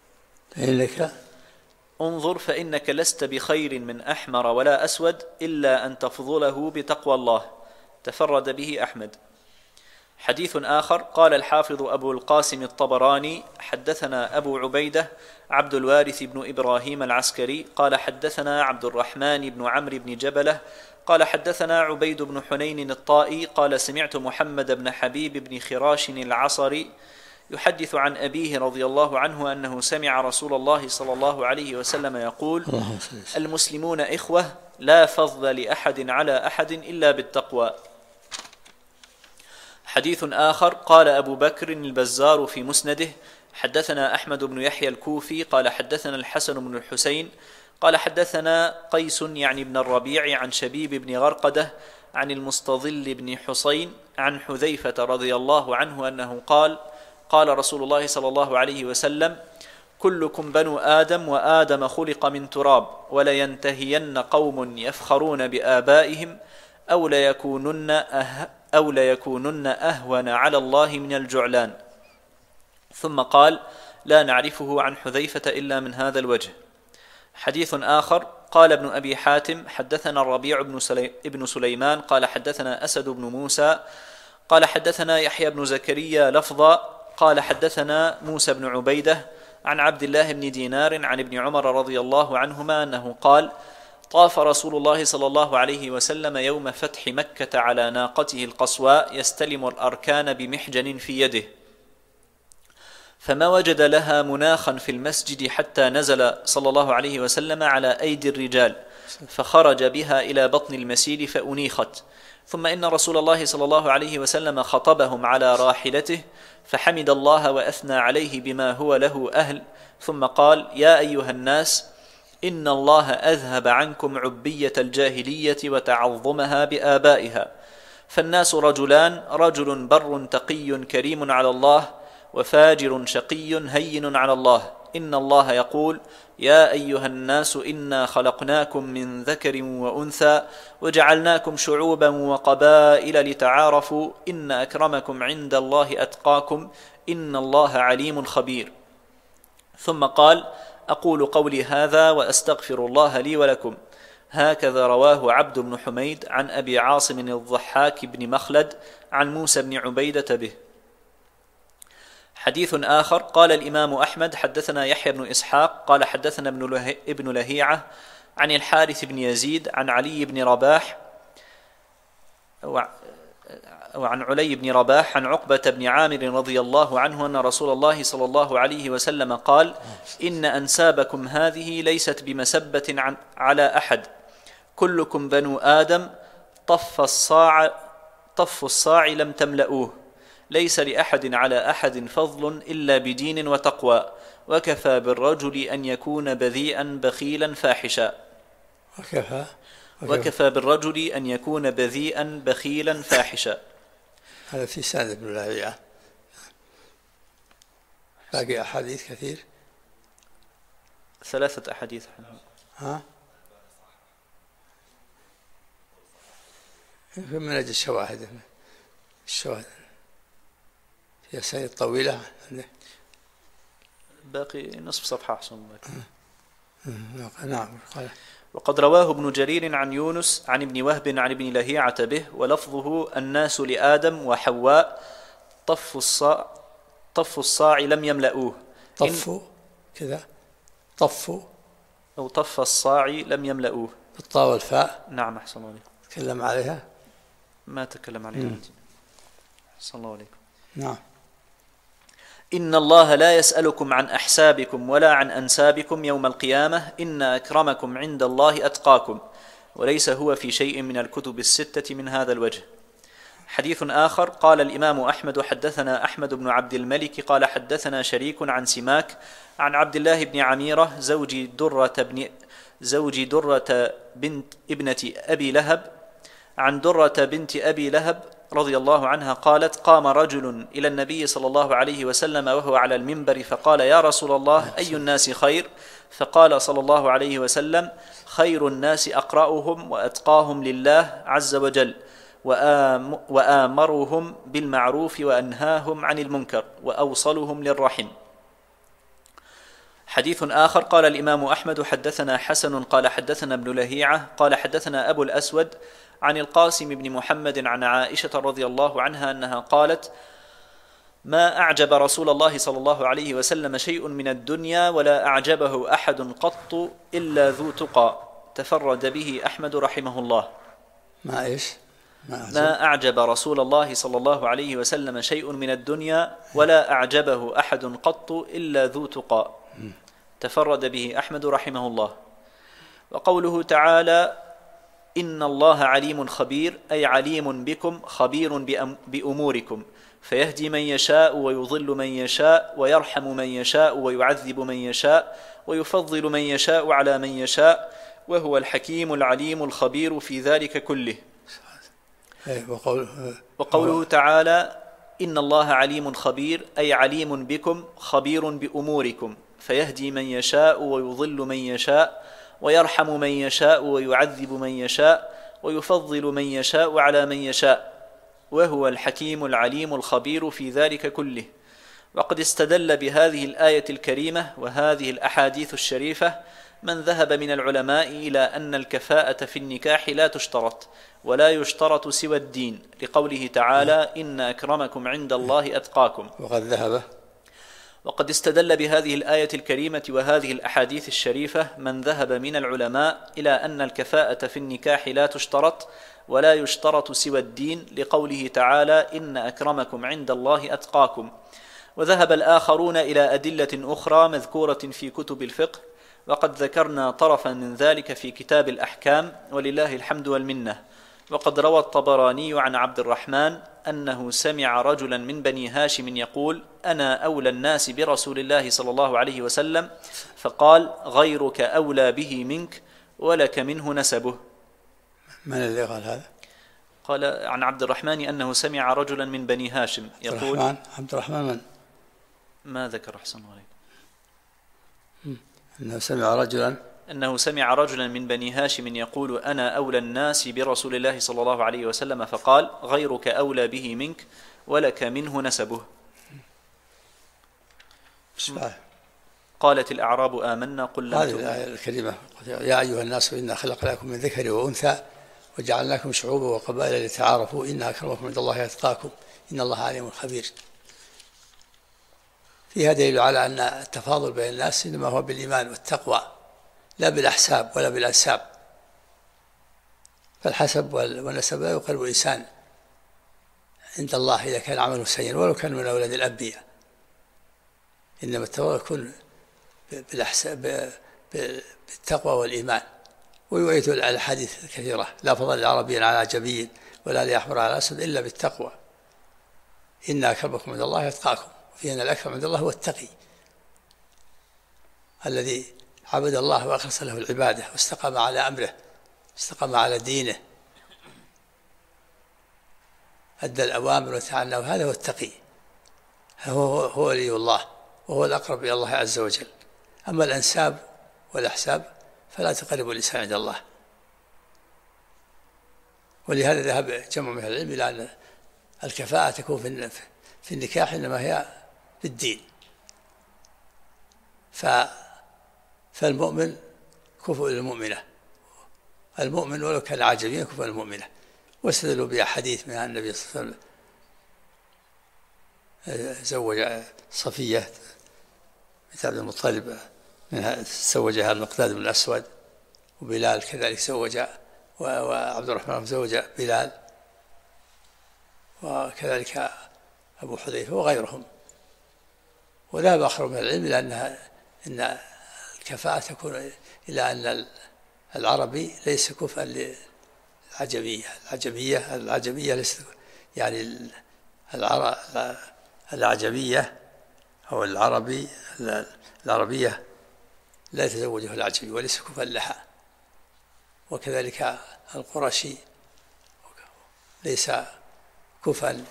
انظر فإنك لست بخير من أحمر ولا أسود إلا أن تفضله بتقوى الله. تفرد به أحمد. حديث آخر: قال الحافظ أبو القاسم الطبراني حدثنا أبو عبيدة عبد الوارث بن إبراهيم العسكري قال حدثنا عبد الرحمن بن عمرو بن جبلة قال حدثنا عبيد بن حنين الطائي قال سمعت محمد بن حبيب بن خراش العصري يحدث عن أبيه رضي الله عنه أنه سمع رسول الله صلى الله عليه وسلم يقول: المسلمون إخوة لا فضل لأحد على أحد إلا بالتقوى. حديث آخر: قال أبو بكر البزار في مسنده حدثنا أحمد بن يحيى الكوفي قال حدثنا الحسن بن الحسين قال حدثنا قيس يعني بن الربيع عن شبيب بن غرقدة عن المستظل بن حسين عن حذيفة رضي الله عنه أنه قال: قال رسول الله صلى الله عليه وسلم: كلكم بنو آدم وآدم خلق من تراب، ولينتهين قوم يفخرون بآبائهم أو ليكونن أهون على الله من الجعلان. ثم قال: لا نعرفه عن حذيفة إلا من هذا الوجه. حديث آخر: قال ابن أبي حاتم حدثنا الربيع بن سليمان قال حدثنا أسد بن موسى قال حدثنا يحيى بن زكريا لفظا قال حدثنا موسى بن عبيدة عن عبد الله بن دينار عن ابن عمر رضي الله عنهما أنه قال: طاف رسول الله صلى الله عليه وسلم يوم فتح مكة على ناقته القصواء يستلم الأركان بمحجن في يده، فما وجد لها مناخا في المسجد حتى نزل صلى الله عليه وسلم على أيدي الرجال، فخرج بها إلى بطن المسير فأنيخت. ثم إن رسول الله صلى الله عليه وسلم خطبهم على راحلته، فحمد الله وأثنى عليه بما هو له أهل، ثم قال: يا أيها الناس، إن الله أذهب عنكم عبية الجاهلية وتعظمها بآبائها، فالناس رجلان: رجل بر تقي كريم على الله، وفاجر شقي هين على الله. إن الله يقول: يا أيها الناس إنا خلقناكم من ذكر وأنثى وجعلناكم شعوبا وقبائل لتعارفوا إن أكرمكم عند الله أتقاكم إن الله عليم خبير. ثم قال: أقول قولي هذا وأستغفر الله لي ولكم. هكذا رواه عبد بن حميد عن أبي عاصم الضحاك بن مخلد عن موسى بن عبيدة به. حديث آخر: قال الإمام أحمد: حدثنا يحيى بن إسحاق قال حدثنا ابن لهيعة عن الحارث بن يزيد عن علي بن رباح وعن علي بن رباح عن عقبة بن عامر رضي الله عنه أن رسول الله صلى الله عليه وسلم قال: إن أنسابكم هذه ليست بمسبة على أحد، كلكم بنو آدم، طف الصاع لم تملؤوه، ليس لأحد على أحد فضل إلا بدين وتقوى، وكفى بالرجل أن يكون بذيئا بخيلا فاحشا. وكفى بالرجل أن يكون بذيئا بخيلا فاحشا. هذا في سند ابن لهيعة. باقي أحاديث كثير، 3 أحاديث. من أجل الشواهد هي سنة طويلة، باقي نصف صفحة أحسن. نعم. وقد رواه ابن جرير عن يونس عن ابن وهب عن ابن لهيعة به، ولفظه: الناس لآدم وحواء، طف الصاع لم يملؤوه. طف الصاع لم يملؤوه بالطاء والفاء. نعم أحسن الله عليكم. تكلم عليها؟ ما تكلم عليها. أحسن الله عليكم. نعم. إن الله لا يسألكم عن أحسابكم ولا عن أنسابكم يوم القيامة، إن أكرمكم عند الله أتقاكم، وليس هو في شيء من الكتب الستة من هذا الوجه. حديث آخر: قال الإمام أحمد: حدثنا أحمد بن عبد الملك قال حدثنا شريك عن سماك عن عبد الله بن عميرة زوج درة بنت ابنة أبي لهب عن درة بنت أبي لهب رضي الله عنها قالت: قام رجل إلى النبي صلى الله عليه وسلم وهو على المنبر فقال: يا رسول الله، أي الناس خير؟ فقال صلى الله عليه وسلم: خير الناس أقرأهم وأتقاهم لله عز وجل، وآمرهم بالمعروف وأنهاهم عن المنكر، وأوصلهم للرحم. حديث آخر: قال الإمام أحمد: حدثنا حسن قال حدثنا ابن لهيعة قال حدثنا أبو الأسود عن القاسم بن محمد عن عائشة رضي الله عنها أنها قالت: ما أعجب رسول الله صلى الله عليه وسلم شيء من الدنيا ولا أعجبه أحد قط إلا ذو تقى، تفرد به أحمد رحمه الله. ما أعجب رسول الله صلى الله عليه وسلم شيء من الدنيا ولا أعجبه أحد قط إلا ذو تقى، تفرد به أحمد رحمه الله. وقوله تعالى: إن الله عليم خبير، أي عليم بكم خبير بأموركم، فيهدي من يشاء ويضل من يشاء ويرحم من يشاء ويعذب من يشاء ويفضل من يشاء على من يشاء، وهو الحكيم العليم الخبير في ذلك كله. وقوله تعالى: إن الله عليم خبير، أي عليم بكم خبير بأموركم، فيهدي من يشاء ويضل من يشاء ويرحم من يشاء ويعذب من يشاء ويفضل من يشاء على من يشاء، وهو الحكيم العليم الخبير في ذلك كله. وقد استدل بهذه الآية الكريمة وهذه الأحاديث الشريفة من ذهب من العلماء إلى أن الكفاءة في النكاح لا تشترط، ولا يشترط سوى الدين، لقوله تعالى: إن أكرمكم عند الله أتقاكم. وقد استدل بهذه الآية الكريمة وهذه الأحاديث الشريفة من ذهب من العلماء إلى أن الكفاءة في النكاح لا تشترط ولا يشترط سوى الدين، لقوله تعالى: إن أكرمكم عند الله أتقاكم. وذهب الآخرون إلى أدلة أخرى مذكورة في كتب الفقه، وقد ذكرنا طرفا من ذلك في كتاب الأحكام ولله الحمد والمنة. وقد روى الطبراني عن عبد الرحمن أنه سمع رجلا من بني هاشم يقول: أنا أولى الناس برسول الله صلى الله عليه وسلم، فقال: غيرك أولى به منك ولك منه نسبه. من الذي قال هذا؟ قال عن عبد الرحمن أنه سمع رجلا من بني هاشم يقول. عبد الرحمن من؟ ما ذكر أحسن عليك. أنه سمع رجلا من بني هاشم يقول: أنا أولى الناس برسول الله صلى الله عليه وسلم، فقال: غيرك أولى به منك ولك منه نسبه. قالت الأعراب آمنا قل لم تؤمنوا. هذه الآية الكريمة: يا أيها الناس إنا خلقناكم من ذكر وأنثى وجعلناكم شعوبا وقبائل لتعارفوا إن أكرمكم عند الله أتقاكم إن الله عليم خبير. فيها دليل على أن التفاضل بين الناس إنما هو بالإيمان والتقوى، لا بالأحساب ولا بالأنساب. فالحسب والنسب لا يقرب الإنسان عند الله إذا كان عمله سيئا ولو كان من أولاد الأنبياء، إنما التفاضل يكون بالتقوى والإيمان. ويؤيد الحديث الكثيرة: لا فضل لعربي على عجمي ولا لأحمر على أسود إلا بالتقوى إن أكرمكم عند الله أتقاكم. في أن الأكرم عند الله هو التقي الذي عبد الله وأخلص له العبادة واستقام على أمره، استقام على دينه، أدى الأوامر وتعنى، وهذا هو التقي، هو ولي الله وهو الأقرب إلى الله عز وجل. أما الأنساب والأحساب فلا تقرب الإنسان عند الله. ولهذا ذهب جمع من العلم إلى أن الكفاءة تكون في النكاح إنما هي في الدين. فالمؤمن كفء للمؤمنة، المؤمن ولو كان عجميا كفء للمؤمنة. واستدلوا بأحاديث من النبي صلى الله عليه وسلم: زوج صفية بنت عبد المطلب زوجها المقداد بن الأسود، وبلال كذلك زوج، وعبد الرحمن زوج بلال، وكذلك أبو حذيفة وغيرهم. وذهب آخر من العلم إلى أن الكفاءة تكون إلى أن العربي ليس كفءا للعجمية. العجمية ليس يعني العجمية أو العربية لا يتزوجها العجمي وليس كفءا لها. وكذلك القرشي ليس كفءا،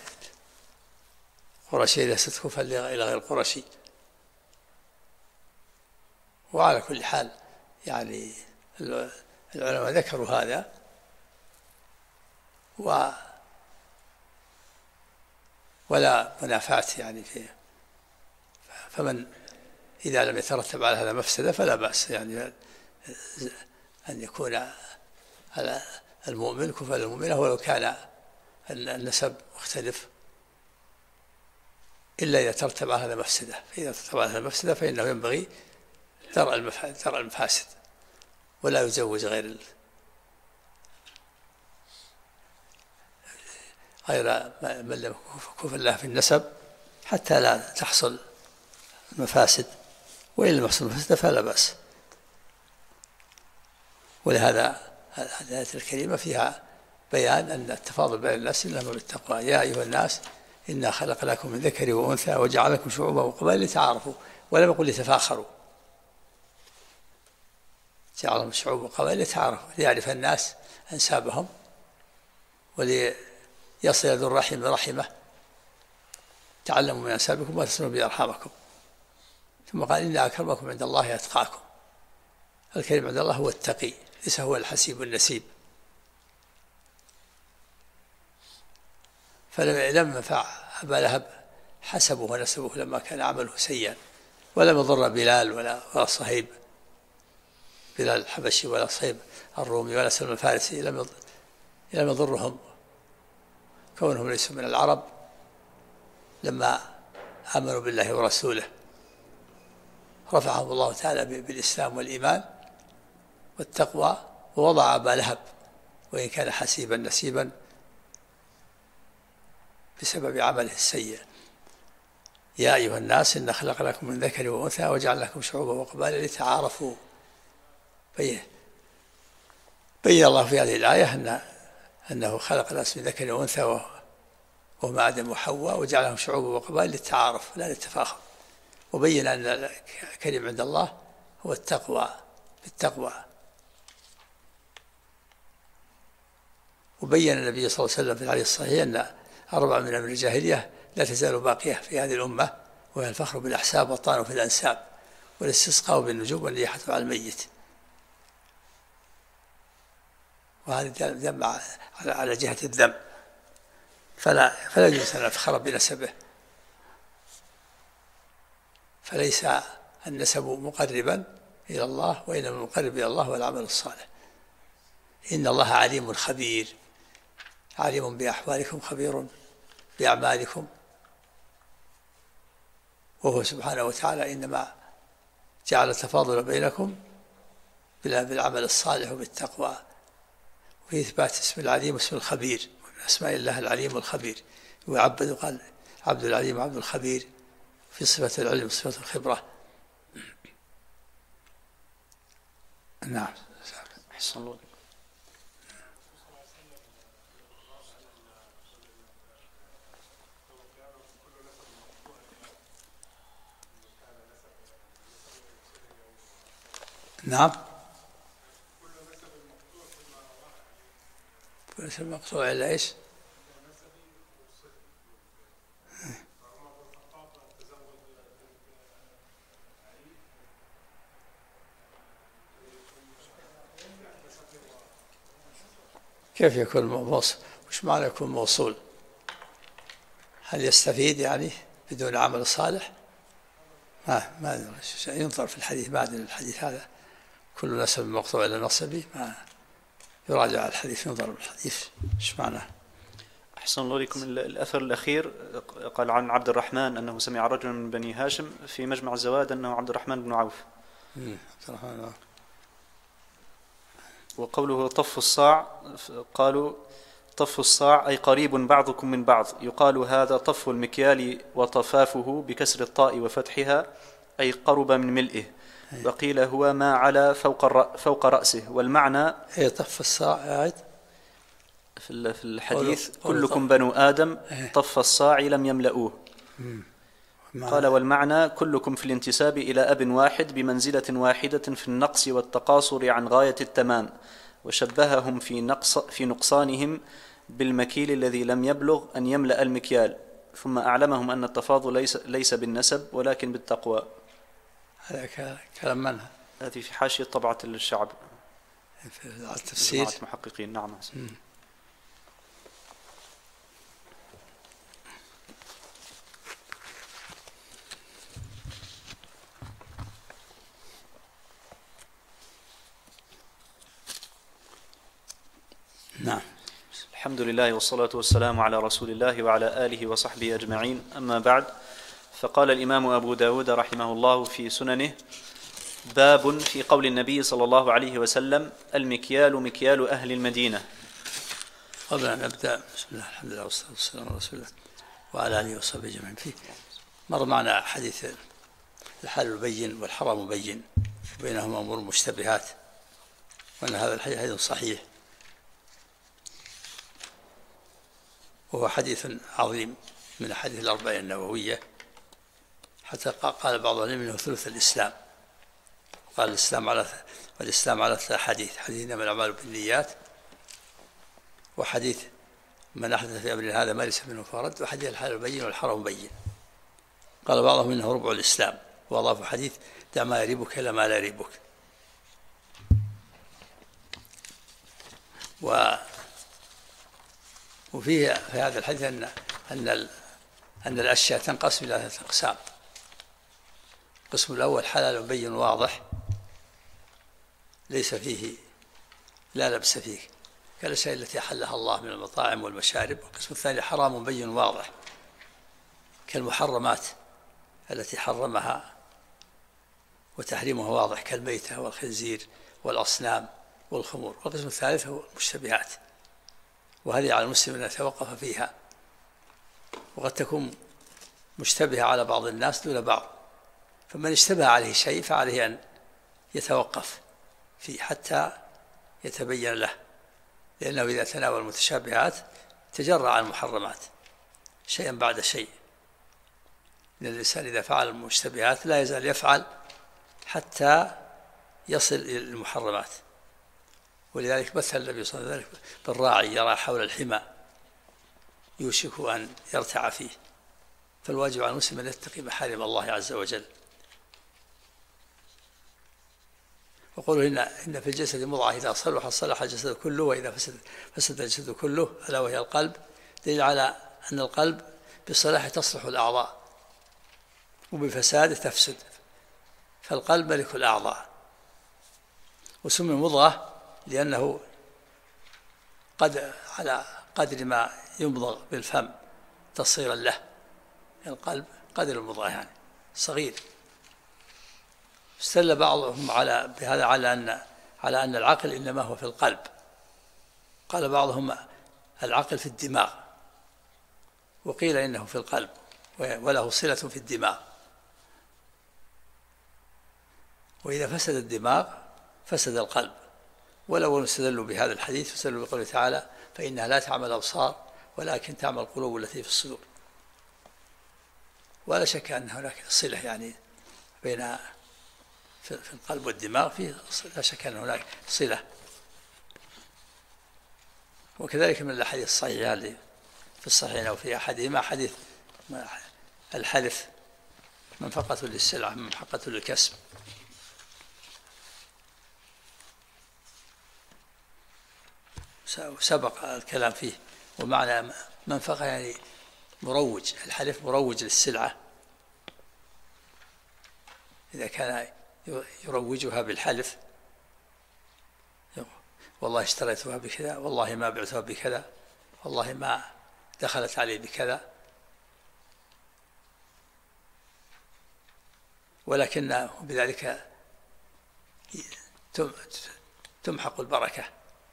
قرشي ليست كفءا إلى غير القرشي. وعلى كل حال يعني العلماء ذكروا هذا، ولا منافاة يعني فيه. فمن إذا لم يترتب على هذا مفسدة فلا بأس يعني أن يكون المؤمن كفء للمؤمنة ولو كان النسب مختلف، إلا إذا ترتب على هذا مفسدة. فإذا ترتب على هذا مفسدة فإنه ينبغي درء المفاسد ولا يزوج غير من لم كفء له في النسب حتى لا تحصل مفاسد، وإن لم يحصل مفاسد فلا بأس. ولهذا الآية الكريمة فيها بيان أن التفاضل بين الناس إنما بالتقوى: يا أيها الناس إنا خلقناكم من ذكر وأنثى وجعلناكم شعوبا وقبائل لتعارفوا، ولم يقل لتفاخروا، جعلهم شعوب وقبائل لتعارفوا، ليعرف الناس أنسابهم وليصل ذو الرحم رحمه، تعلموا من أنسابكم وتصلوا بأرحامكم. ثم قال: إن أكرمكم عند الله أتقاكم. الكريم عند الله هو التقي، ليس هو الحسيب النسيب. فلم ينفع أبا لهب حسبه ونسبه لما كان عمله سيئا، ولم يضر بلال ولا صهيب، بلال الحبشي ولا صهيب الرومي ولا سلمان الفارسي، لم يضرهم كونهم ليسوا من العرب لما آمنوا بالله ورسوله رفعهم الله تعالى بالإسلام والإيمان والتقوى، ووضع أبا لهب وإن كان حسيبا نسيبا بسبب عمله السيء. يا أيها الناس إنا خلقناكم من ذكر وأنثى وجعلناكم شعوبا وقبائل لتعارفوا. بين الله في هذه الآية أنه خلق الناس من ذكر وأنثى وهم آدم وحواء وجعلهم شعوبا وقبائل للتعارف لا للتفاخر، وبين أن الكريم عند الله هو التقوى بالتقوى. وبين النبي صلى الله عليه وسلم في الحديث الصحيح أن 4 من أمر الجاهلية لا تزال باقية في هذه الأمة، وهي الفخر بالأحساب والطعن في الأنساب والاستسقاء بالنجوم والنياحة على الميت. وهذا ذم على جهة الذم، فلا يجوز أن نفخر بنسبه، فليس النسب مقربا إلى الله، وإنما المقرب إلى الله والعمل الصالح. إن الله عليم خبير، عليم بأحوالكم خبير بأعمالكم، وهو سبحانه وتعالى إنما جعل التفاضل بينكم بالعمل الصالح وبالتقوى. وفي إثبات اسم العليم واسم الخبير، ومن أسماء الله العليم والخبير، ويعبد قال عبد العليم وعبد الخبير في صفة العلم وصفة الخبرة. نعم. أحسن الله. نعم. كل نسب مقطوع إلا إيش؟ كيف يكون موصول؟ وش معنى يكون موصول؟ هل يستفيد يعني بدون عمل صالح؟ ما ينظر في الحديث بعد الحديث هذا كل نسب مقطوع إلى نصبي، ما يراجع الحديث، ينظر بالحديث ايش معناه. أحسن الله إليكم. الأثر الأخير قال عن عبد الرحمن أنه سمع رجلا من بني هاشم في مجمع الزواد أنه عبد الرحمن بن عوف. وقوله طف الصاع، قالوا طف الصاع أي قريب بعضكم من بعض، يقال هذا طف المكيال وطفافه بكسر الطاء وفتحها أي قرب من ملئه، وقيل هو ما على فوق رأسه. والمعنى هي طف الصاع في الحديث كلكم بنو آدم طف الصاع لم يملؤوه. قال والمعنى كلكم في الانتساب إلى أب واحد بمنزلة واحدة في النقص والتقاصر عن غاية التمام، وشبههم في نقصانهم بالمكيل الذي لم يبلغ أن يملأ المكيال، ثم أعلمهم أن التفاضل ليس بالنسب ولكن بالتقوى. هذا كلام منها، هذه في حاشية طبعة الشعب في التفسير محققين. نعم. نعم. الحمد لله والصلاة والسلام على رسول الله وعلى آله وصحبه أجمعين. أما بعد، فقال الإمام أبو داود رحمه الله في سننه: باب في قول النبي صلى الله عليه وسلم: المكيال مكيال أهل المدينة. قبل أن نبدأ، بسم الله الحمد لله والصلاة والسلام على رسول الله وعلى آله وصحبه أجمعين. فيه مر معنا حديث الحلال بين والحرام بين، بينهما أمور مشتبهات، وأن هذا الحديث حديث صحيح، وهو حديث عظيم من أحاديث الأربعين النووية، حتى قال بعض العلماء إنه ثلث الإسلام. قال الإسلام على 3 حديث: حديث إنما الأعمال بالنيات، وحديث من أحدث في أمرنا هذا ما ليس منه فرد، وحديث الحلال بين والحرام بين. قال بعضهم إنه ربع الإسلام، وأضافوا حديث: دع ما يريبك إلى ما لا يريبك. وفيه في هذا الحديث أن الأشياء تنقسم إلى 3 أقسام. القسم الأول حلال بين واضح ليس فيه لا لبس فيه، كالأشياء التي أحلها الله من المطاعم والمشارب. والقسم الثاني حرام بين واضح كالمحرمات التي حرمها وتحريمها واضح كالميتة والخنزير والأصنام والخمور. والقسم الثالث هو المشتبهات، وهذه على المسلم أن يتوقف فيها، وقد تكون مشتبهة على بعض الناس دون بعض، فمن اشتبه عليه شيء فعليه أن يتوقف فيه حتى يتبين له، لأنه إذا تناول المتشابهات تجرع عن المحرمات شيئا بعد شيء، لأن الإنسان إذا فعل المشتبهات لا يزال يفعل حتى يصل إلى المحرمات. ولذلك مثل النبي صلى الله عليه وسلم بالراعي يرى حول الحمى يوشك أن يرتع فيه، فالواجب على المسلم أن يتقي محارم الله عز وجل. وقولوا إن في الجسد مضغة إذا صلح صلح الجسد كله، وإذا فسد الجسد كله، ألا وهي القلب، دليل على أن القلب بصلاح تصلح الأعضاء وبفساد تفسد، فالقلب ملك الأعضاء. وسمي مضغة لأنه على قدر ما يمضغ بالفم تصيرا له، القلب قدر المضغة يعني صغير. استدل بعضهم بهذا على أن العقل إنما هو في القلب. قال بعضهم العقل في الدماغ، وقيل إنه في القلب وله صلة في الدماغ. وإذا فسد الدماغ فسد القلب. ولو استدلوا بهذا الحديث فاستدلوا بقوله تعالى فإنها لا تعمل الأبصار ولكن تعمل القلوب التي في الصدور. ولا شك أن هناك صلة يعني بين في القلب والدماغ، لا شك أن هناك صلة. وكذلك من الأحاديث الصحيحة اللي في الصحيحين أو في أحدهما حديث الحلف منفقة للسلعة ممحقة للكسب. سبق الكلام فيه. ومعنى منفقة يعني مروج، الحلف مروج للسلعة، إذا كان يروجها بالحلف، والله اشتريتها بكذا، والله ما بعتها بكذا، والله ما دخلت علي بكذا، ولكن بذلك تمحق البركة.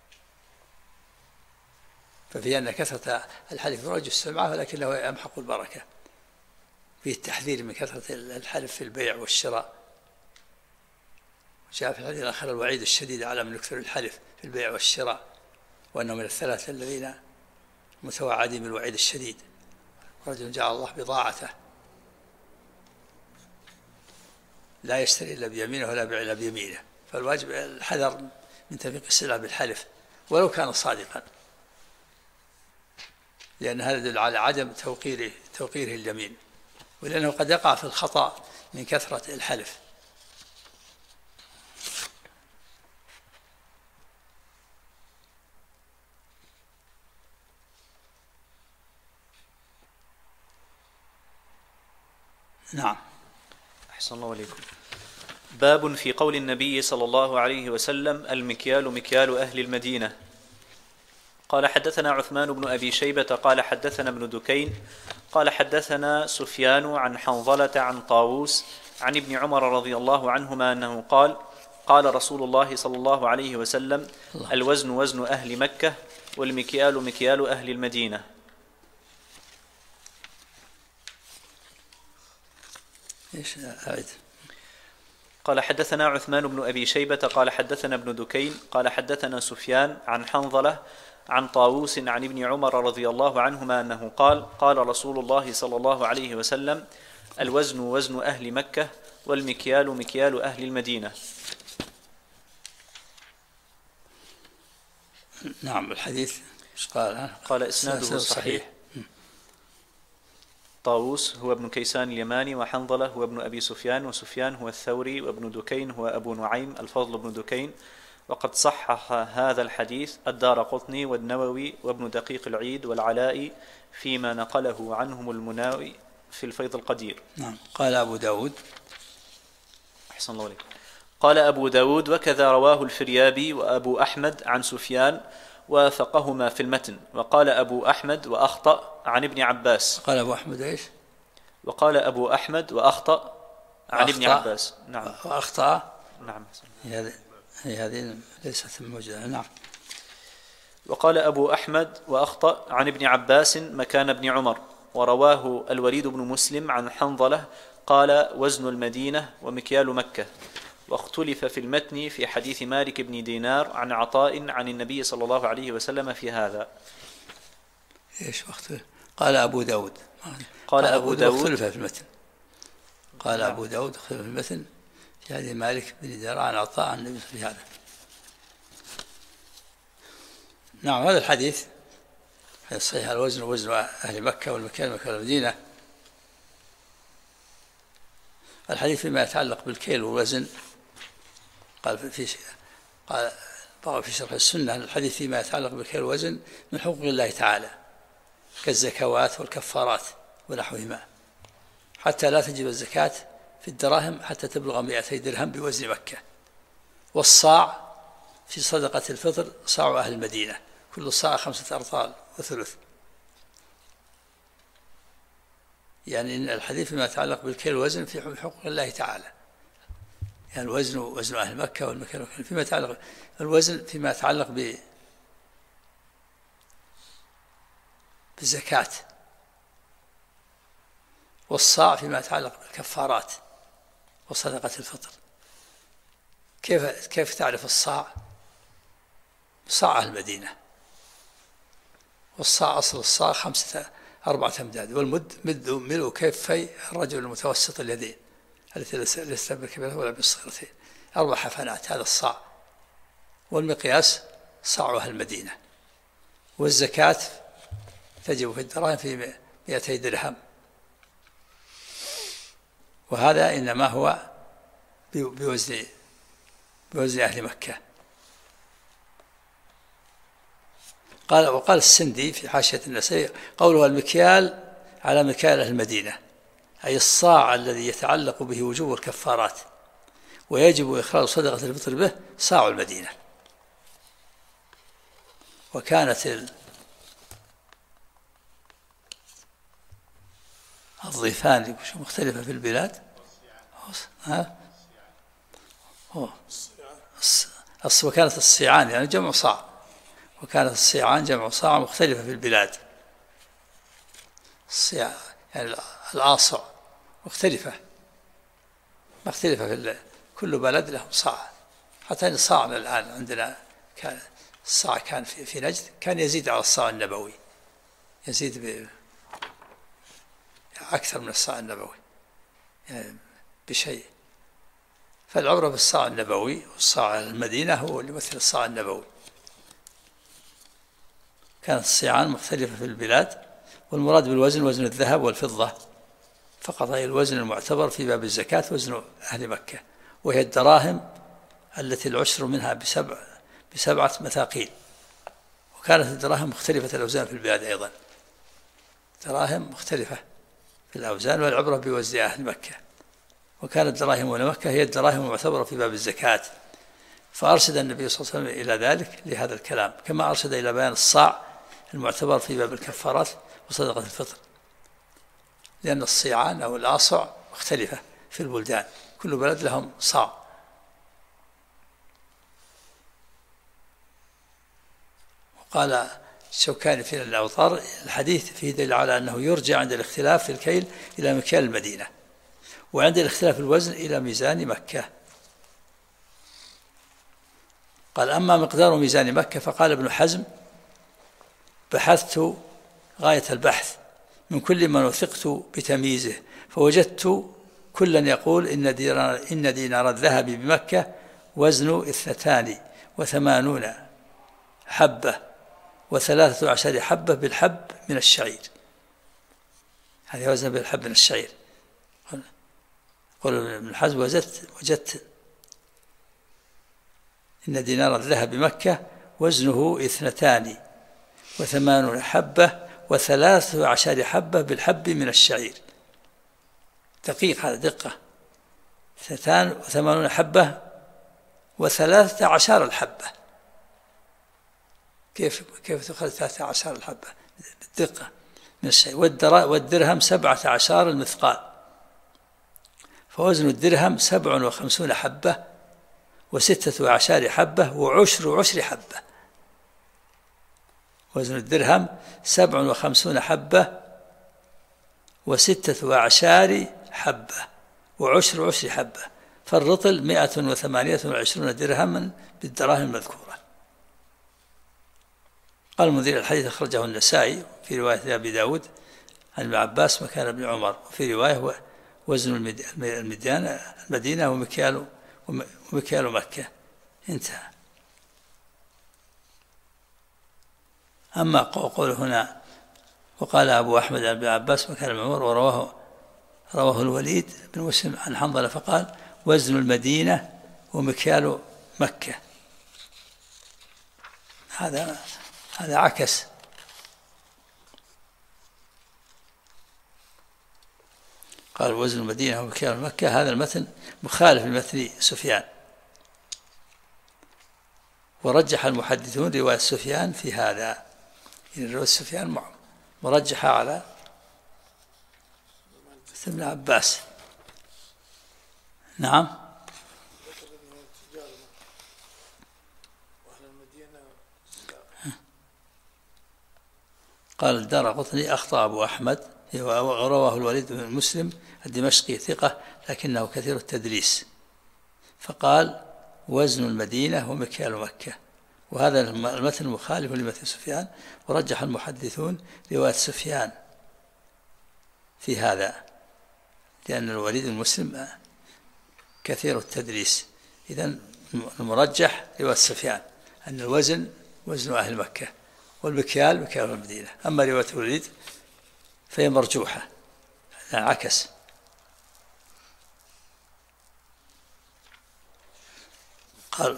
ففي أن كثرة الحلف يروج السمعة ولكنه يمحق البركة. فيه التحذير من كثرة الحلف في البيع والشراء. جاء في الحديث الآخر الوعيد الشديد على من يكثر الحلف في البيع والشراء، وأنه من الثلاثة الذين متوعدين بالوعيد الشديد. رجل جعل الله بضاعته لا يشتري إلا بيمينه ولا يبيع إلا بيمينه، فالواجب الحذر من تفريق السلعة بالحلف ولو كان صادقا، لأن هذا يدل على عدم توقيره اليمين، ولأنه قد يقع في الخطأ من كثرة الحلف. نعم. أحسن الله عليكم. باب في قول النبي صلى الله عليه وسلم المكيال مكيال أهل المدينة. قال حدثنا عثمان بن أبي شيبة قال حدثنا ابن دكين قال حدثنا سفيان عن حنظلة عن طاووس عن ابن عمر رضي الله عنهما أنه قال قال رسول الله صلى الله عليه وسلم الوزن وزن أهل مكة والمكيال مكيال أهل المدينة. ايش أعد؟ قال حدثنا عثمان بن أبي شيبة قال حدثنا ابن دكين قال حدثنا سفيان عن حنظلة عن طاووس عن ابن عمر رضي الله عنهما أنه قال قال رسول الله صلى الله عليه وسلم الوزن وزن أهل مكة والمكيال مكيال أهل المدينة. نعم. الحديث ايش قال؟ قال إسناده صحيح. طاووس هو ابن كيسان اليماني، وحنظلة هو ابن أبي سفيان، وسفيان هو الثوري، وابن دكين هو أبو نعيم الفضل بن دكين. وقد صحح هذا الحديث الدارقطني والنووي وابن دقيق العيد والعلائي فيما نقله عنهم المناوي في الفيض القدير. نعم. قال أبو داود أحسن الله عليك. قال أبو داود وكذا رواه الفريابي وأبو أحمد عن سفيان وافقهما في المتن. وقال أبو أحمد وأخطأ عن ابن عباس. قال أبو أحمد إيش؟ وقال أبو أحمد وأخطأ عن ابن عباس. نعم. وأخطأ. نعم. هذه ليست موجودة. نعم. وقال أبو أحمد وأخطأ عن ابن عباس مكان ابن عمر، ورواه الوليد بن مسلم عن حنظلة قال وزن المدينة ومكيال مكة. واختلف في المتن في حديث مالك بن دينار عن عطاء عن النبي صلى الله عليه وسلم في هذا. إيش واختلف؟ قال أبو داود. قال أبو داود اختلف في المتن. قال أبو داود اختلف في المتن في حديث مالك بن دينار عن عطاء عن النبي في هذا. نعم. هذا الحديث صحيح. الوزن وزن أهل مكة والمكيال مكيال المدينة. الحديث فيما يتعلق بالكيل والوزن قال في شرح السنة الحديث فيما يتعلق بالكيل والوزن من حقوق الله تعالى كالزكوات والكفارات ونحوهما، حتى لا تجب الزكاة في الدراهم حتى تبلغ 200 درهم بوزن مكة. والصاع في صدقة الفطر صاع أهل المدينة، كل صاع 5 أرطال وثلث. يعني إن الحديث فيما يتعلق بالكيل والوزن في حقوق الله تعالى، يعني الوزن وزن أهل مكة والمكان فيما يتعلق الوزن فيما يتعلق بالزكاة، والصاع فيما يتعلق بالكفارات وصدقة الفطر. كيف تعرف الصاع؟ صاع أهل المدينة. والصاع أصل الصاع 4 أمداد، والمد ملء كفي الرجل المتوسط اليدين التي ليست بالكبيرة ولا بالصغيرتين، 4 حفنات، هذا الصاع. والمقياس صاع أهل المدينة. والزكاة تجب في الدراهم في 200 درهم، وهذا إنما هو بوزن أهل مكة. وقال السندي في حاشية النسائي قوله المكيال على مكيال أهل المدينة، أي الصاع الذي يتعلق به وجوب الكفارات ويجب إخراج صدقة الفطر به صاع المدينة. وكانت الضيفان مختلفة في البلاد. وكانت الصيعان يعني جمع صاع، وكانت الصيعان جمع صاع مختلفة في البلاد. الصيع يعني الآصع مختلفة في كل بلد له صاع. حتى أن صاعنا الآن عندنا كان الصاع كان في نجد كان يزيد على الصاع النبوي، يزيد أكثر من الصاع النبوي يعني بشيء. فالعبرة بالصاع النبوي، والصاع المدينة هو اللي يمثل الصاع النبوي. كانت الصيعان مختلفة في البلاد. والمراد بالوزن وزن الذهب والفضة فقط، هي الوزن المعتبر في باب الزكاة وزن أهل مكة، وهي الدراهم التي العشر منها ب7 مثاقيل. وكانت الدراهم مختلفة الأوزان في البلاد أيضا، دراهم مختلفة في الأوزان، والعبرة بوزن أهل مكة. وكانت دراهم أهل مكة هي الدراهم المعتبرة في باب الزكاة. فأرشد النبي صلى الله عليه وسلم إلى ذلك لهذا الكلام، كما أرشد إلى بيان الصاع المعتبر في باب الكفارات وصدقة الفطر، لأن الصيعان أو الآصع مختلفة في البلدان، كل بلد لهم صاع. وقال الشوكاني في الأوطار الحديث فيه دليل على أنه يرجع عند الاختلاف في الكيل إلى مكيال المدينة، وعند الاختلاف في الوزن إلى ميزان مكة. قال أما مقدار ميزان مكة فقال ابن حزم بحثت غاية البحث من كل من وثقت بتمييزه فوجدت كلا يقول إن دينار الذهب بمكة وزن 82 حبة و13 حبة بالحب من الشعير. هذه وزن بالحب من الشعير. قل ابن حزم وجدت إن دينار الذهب بمكة وزنه 82 حبة و13 حبة بالحب من الشعير. دقيق، هذا دقة. 82 حبة و13 الحبة. كيف تخرج 13 الحبة بالدقة من الشعير. والدرهم 17 المثقال. فوزن الدرهم 57 حبة و16 حبة وعشر حبة. وزن الدرهم 57 حبة و16 حبة وعشر حبة، فالرطل 128 درهما بالدراهم المذكورة. قال المنذر الحديث أخرجه النسائي في رواية أبي داود عن ابن عباس مكان ابن عمر، وفي رواية وزن المدينة ومكيال مكة. انتهى. أما قول هنا وقال أبو أحمد عن ابن عباس مكان ابن عمر، رواه الوليد بن مسلم عن حنظلة فقال وزن المدينة ومكيال مكة. هذا عكس. قال وزن المدينة ومكيال مكة. هذا المتن مخالف لمتن سفيان، ورجح المحدثون رواية سفيان في هذا، يعني رواية سفيان مرجحة على ابن عباس. نعم. قال الدارقطني أخطأ أبو أحمد، ورواه الوليد بن مسلم الدمشقي ثقة لكنه كثير التدليس، فقال وزن المدينة ومكيال مكة، وهذا المتن مخالف لمتن سفيان، ورجح المحدثون رواية سفيان في هذا لأن الوليد المسلم كثير التدليس. إذن المرجح رواية سفيان أن الوزن وزن أهل مكة والمكيال مكيال المدينة. أما رواية الوليد فهي مرجوحة، يعني عكس. قال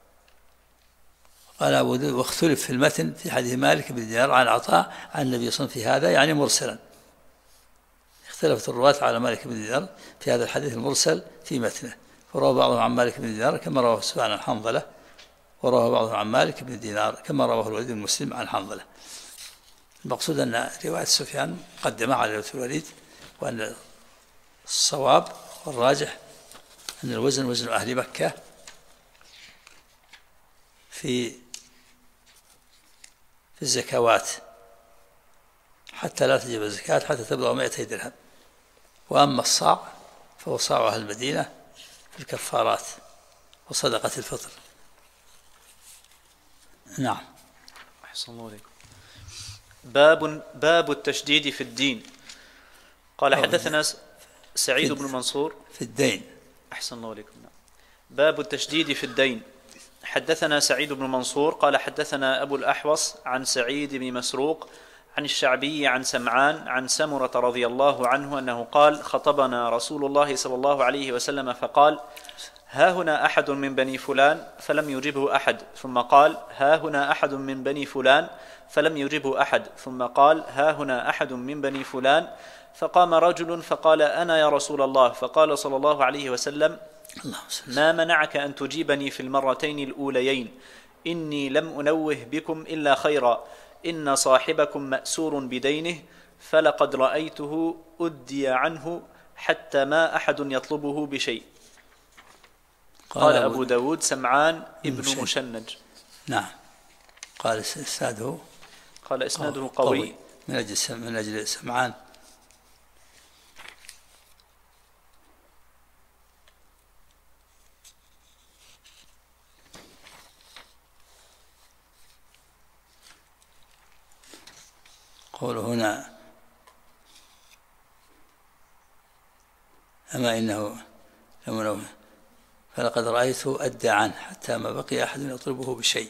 أبو داود واختلف في المتن في حديث مالك بن دينار عن عطاء عن النبي صلى الله عليه وسلم في هذا، يعني مرسلا. اختلفت الرواة على مالك بن دينار في هذا الحديث المرسل في متنه، فروى بعضهم عن مالك بن دينار كما رواه سفيان عن حنظلة، وروى بعضهم عن مالك بن دينار كما رواه الوليد بن مسلم عن حنظلة. المقصود أن رواية سفيان مقدمة على رواية الوليد، وأن الصواب والراجح أن الوزن وزن أهل مكة في الزكوات حتى لا تجب الزكاة حتى تبلغ 200 درهم. وأما الصاع فهو صاع أهل المدينة في الكفارات وصدقة الفطر. نعم. أحسن الله عليكم. باب التشديد في الدين. قال حدثنا سعيد بن منصور في الدين. أحسن الله عليكم. باب التشديد في الدين. حدثنا سعيد بن منصور قال حدثنا أبو الأحوص عن سعيد بن مسروق عن الشعبي عن سمعان عن سمرة رضي الله عنه أنه قال خطبنا رسول الله صلى الله عليه وسلم فقال ها هنا أحد من بني فلان، فلم يجبه أحد، ثم قال ها هنا أحد من بني فلان، فلم يجبه أحد، ثم قال ها هنا أحد من بني فلان، فقام رجل فقال أنا يا رسول الله، فقال صلى الله عليه وسلم ما منعك أن تجيبني في المرتين الأوليين؟ إني لم أنوه بكم إلا خيرا، إن صاحبكم مأسور بدينه، فلقد رأيته أدي عنه حتى ما أحد يطلبه بشيء. قال أبو داود سمعان ابن مشنج. نعم. قال إسناده قوي من أجل سمعان. قوله هنا أما إنه لم فلقد رأيته أدى عنه حتى ما بقي أحد يطلبه بشيء.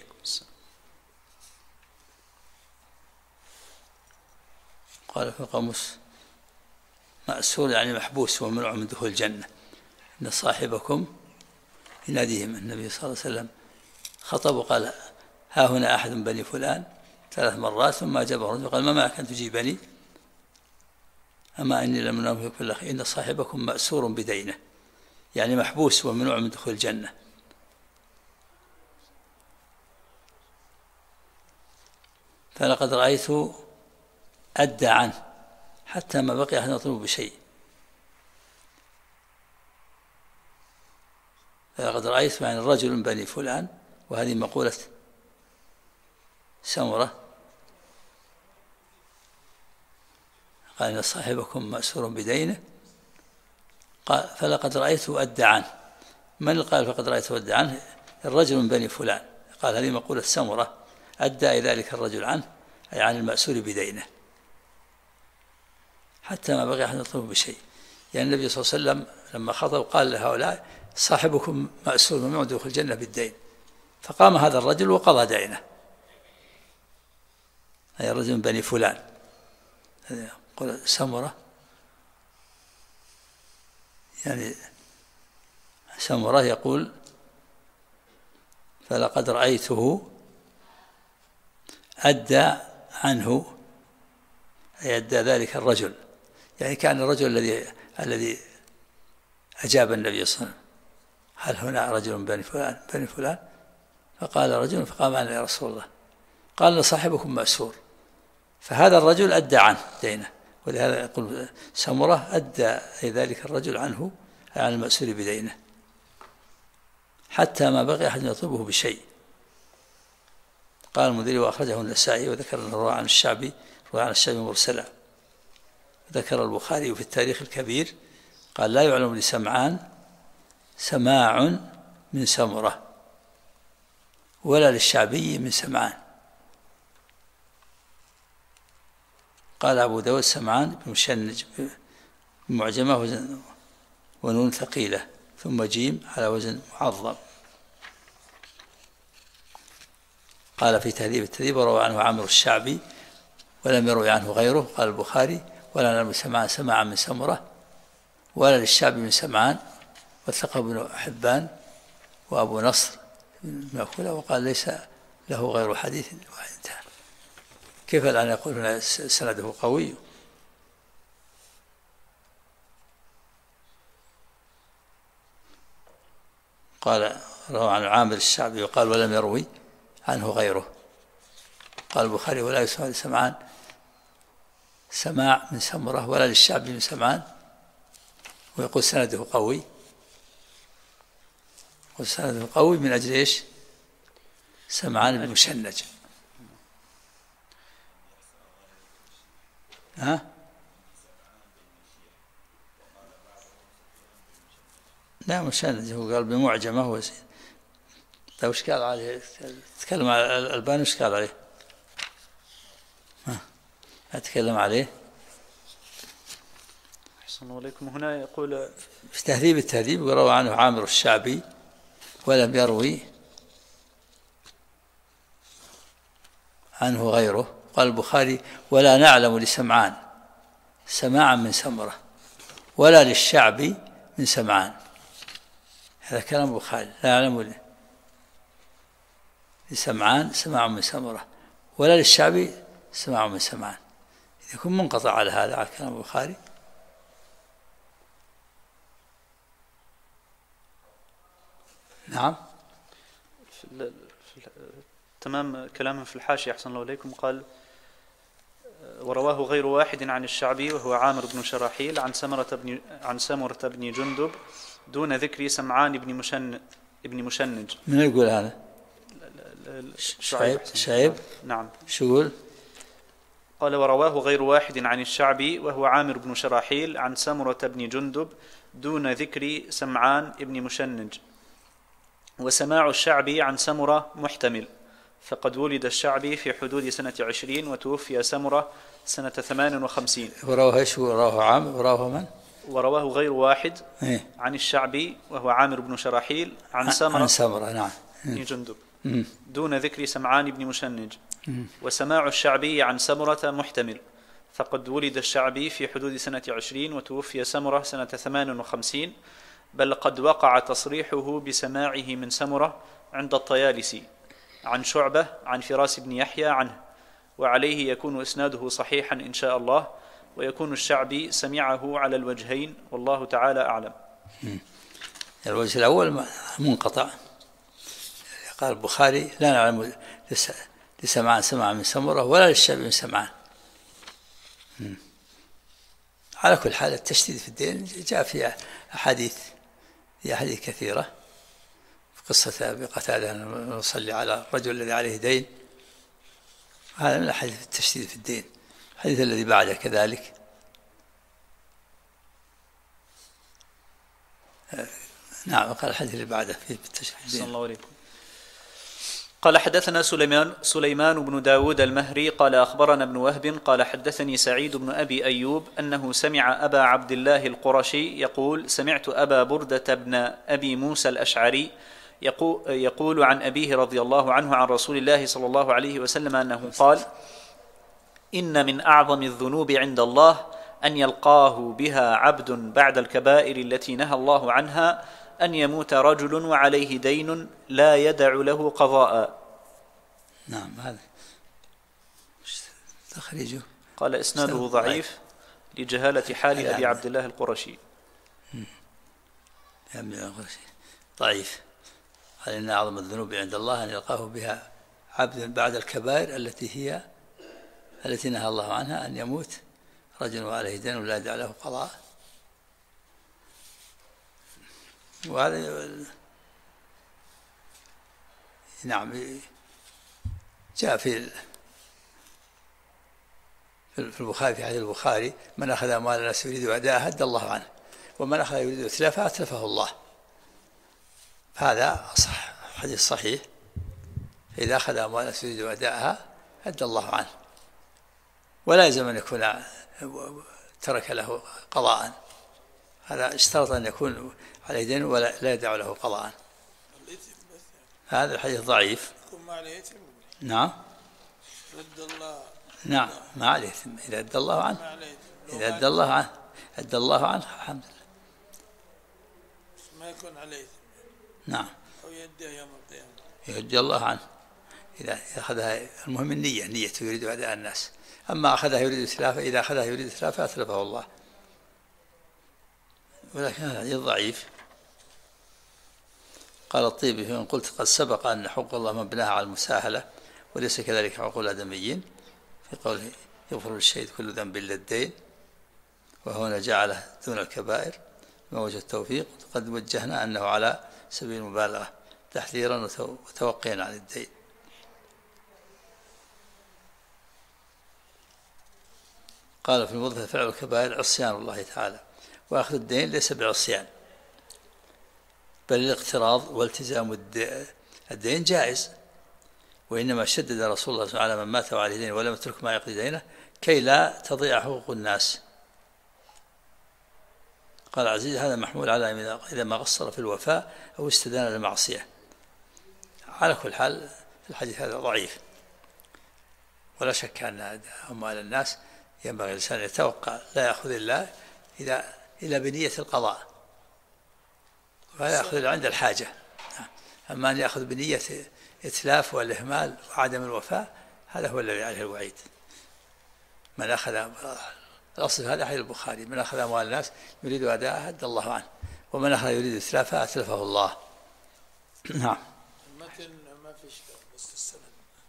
قال في القاموس مأسور يعني محبوس ومنع من دخول الجنة. إن صاحبكم يناديهم النبي صلى الله عليه وسلم، خطب وقال ها هنا أحد من بني فلان 3 مرات، ثم أجابه الرجل قال ما معك أن تجيبني؟ أما إني لم أنوه بكم إلا خيرا، إن صاحبكم مأسور بدينه يعني محبوس ومنوع من دخول الجنة. فلقد رأيته أدى عنه حتى ما بقي أحد يطلب بشيء. لقد رأيت يعني الرجل من بني فلان، وهذه مقولة سمرة قال إن صاحبكم مأسور بدينه، قال فلقد رأيته أدى عنه. من قال فقد رأيته أدى عنه؟ الرجل من بني فلان. قال هذه مقولة سمرة أدى ذلك الرجل عنه، أي عن المأسور بدينه، حتى ما بقي أحد يطلب بشيء. يعني النبي صلى الله عليه وسلم لما خطب قال لهؤلاء صاحبكم مأسور ومن يدخل الجنة بالدين، فقام هذا الرجل وقضى دينه، أي الرجل من بني فلان. قل سمرة يعني سمرة يقول فلقد رأيته أدى عنه، أي أدى ذلك الرجل، يعني كان الرجل الذي أجاب النبي صلى الله عليه وسلم هل هنا رجل من بني فلان؟ فقال رجل، فقام أنا يا رسول الله، قال صاحبكم مأسور، فهذا الرجل أدى عنه دينه، ولهذا يقول سمرة أدى ذلك الرجل عنه عن المأسور بدينه، حتى ما بقي أحد يطلبه بشيء. قال المنذري وأخرجه النسائي وذكر أنه روى عن الشعبي مرسلا. ذكر البخاري في التاريخ الكبير قال لا يعلم لسمعان سماع من سمرة ولا للشعبي من سمعان. قال أبو داود سمعان بمشنج معجمة ونون ثقيلة ثم جيم على وزن معظم. قال في تهذيب التهذيب وروى عنه عامر الشعبي ولم يروي عنه غيره. قال البخاري ولا نعلم سمعان سماعا من سمرة ولا للشعبي من سمعان، وثقه ابن حبان وأبو نصر بن مأخولة، وقال ليس له غير حديث واحد. انتهى. كيف الآن يقولون سنده قوي؟ قال روى عن عامر الشعبي وقال ولم يروي عنه غيره. قال البخاري ولا يسمع لسمعان سماع من سمرة ولا للشعبي من سمعان، ويقول سنده قوي. وسنده قوي من أجل إيش؟ سمعان بن مشنج. ها؟ لا مشنج، هو قال بمعجمة هو زين. طيب وش قال عليه؟ تكلم على الألباني وش قال عليه؟ أتكلم عليه. أحسن عليكم. هنا يقول في تهذيب التهذيب وروى عنه عامر الشعبي ولم يروي عنه غيره. قال البخاري ولا نعلم لسمعان سماعا من سمرة ولا للشعبي من سمعان. هذا كلام البخاري، لا نعلم لسمعان سماع من سمرة ولا للشعبي سماع من سمعان. يكون منقطع على هذا، على كلام البخاري. نعم. تمام كلامه في الحاشية أحسن الله إليكم. قال ورواه غير واحد عن الشعبي وهو عامر بن شراحيل عن سمرة بن جندب دون ذكر سمعان بن مشنج. من يقول هذا؟ شعيب. نعم. شو يقول؟ قال ورواه غير واحد عن الشعبي وهو عامر بن شراحيل عن سمرة بن جندب دون ذكر سمعان بن مشنج. وسماع الشعبي عن سمرة محتمل، فقد ولد الشعبي في حدود سنة 20 وتوفي سمرة سنة 58. ورواه ايش؟ ورواه عامر ورواه من؟ ورواه غير واحد عن الشعبي وهو عامر بن شراحيل عن سمرة نعم بن جندب دون ذكر سمعان بن مشنج. وسماع الشعبي عن سمرة محتمل، فقد ولد الشعبي في حدود سنة 20 وتوفي سمرة سنة 58، بل قد وقع تصريحه بسماعه من سمرة عند الطيالسي عن شعبة عن فراس بن يحيى عنه، وعليه يكون إسناده صحيحا إن شاء الله، ويكون الشعبي سمعه على الوجهين، والله تعالى أعلم. الوجه الأول منقطع. قال البخاري لا نعلم لسمعان سمع من سمرة ولا للشعبي من سمعان. على كل حال التشديد في الدين جاء في أحاديث كثيرة، قصة أبي قتادة نصلي على الرجل الذي عليه دين، هذا من أحاديث التشديد في الدين. الحديث الذي بعده كذلك. نعم، قال الحديث اللي بعده في التشديد في الدين. الله عليكم. قال حدثنا سليمان بن داود المهري قال أخبرنا ابن وهب قال حدثني سعيد بن أبي أيوب أنه سمع أبا عبد الله القرشي يقول سمعت أبا بردة بن أبي موسى الأشعري يقول عن أبيه رضي الله عنه عن رسول الله صلى الله عليه وسلم أنه قال إن من أعظم الذنوب عند الله أن يلقاه بها عبد بعد الكبائر التي نهى الله عنها أن يموت رجل وعليه دين لا يدع له قضاء. نعم، هذا تخريجه. قال إسناده ضعيف لجهالة حال أبي عبد الله القرشي. ضعيف. قال إن أعظم الذنوب عند الله أن يلقاه بها عبد بعد الكبائر التي نهى الله عنها أن يموت رجل وعليه دين ولا يدع له قضاء. وهذا نعم جاء في البخاري في حديث البخاري من أخذ أموال الناس يريد أداءها هد الله عنه، ومن أخذ يريد إتلافها أتلفه الله. هذا صح، حديث صحيح. إذا أخذ أموال الناس يريد أداءها هد الله عنه، ولا يلزم أن يكون ترك له قضاء. هذا اشترط أن يكون عليه دين ولا يدع له قضاء. هذا الحديث ضعيف. نعم. نعم، ما عليه ثم إذا أدى الله عنه، إذا أدى الله عنه أدى الله عنه الحمد لله. ما يكون عليه. نعم. أو يديه يوم القيامة. يدي الله عنه إذا أخذها. المهم النية يريد أداء الناس. أما أخذها يريد إتلافه، إذا أخذها يريد إتلافه أتلفه الله. ولكن هذا حديث ضعيف. قال الطيبي فإن قلت قد سبق أن حقوق الله مبناها على المساهلة وليس كذلك حقوق الآدميين في قوله يغفر للشهيد كل ذنب إلا الدين، وهنا جعله دون الكبائر ما وجه التوفيق. قد وجهنا أنه على سبيل المبالغة تحذيرا وتوقيا عن الدين. قال في الموضوع فعل الكبائر عصيان الله تعالى، وأخذ الدين ليس بعصيان بل الاقتراض والتزام الدين جائز، وإنما شدد رسول الله صلى الله عليه وسلم على من مات وعليه دين ولم يترك ما يقضي دينه كي لا تضيع حقوق الناس. قال عزيز هذا محمول على إذا ما قصر في الوفاء أو استدان للمعصية. على كل حال الحديث هذا ضعيف، ولا شك أن أموال الناس ينبغي الإنسان يتوقع لا يأخذ الله إلى بنية القضاء، ولا يأخذ عند الحاجة. أما أن يأخذ بنية إتلاف والإهمال وعدم الوفاء هذا هو الذي عليه الوعيد. من أخذ الأصل هذا حديث البخاري من أخذ أموال الناس يريد أداءها هد الله عنه، ومن أخذ يريد إتلافها أتلفه الله. نعم. المتن ما في إشكال بس السند.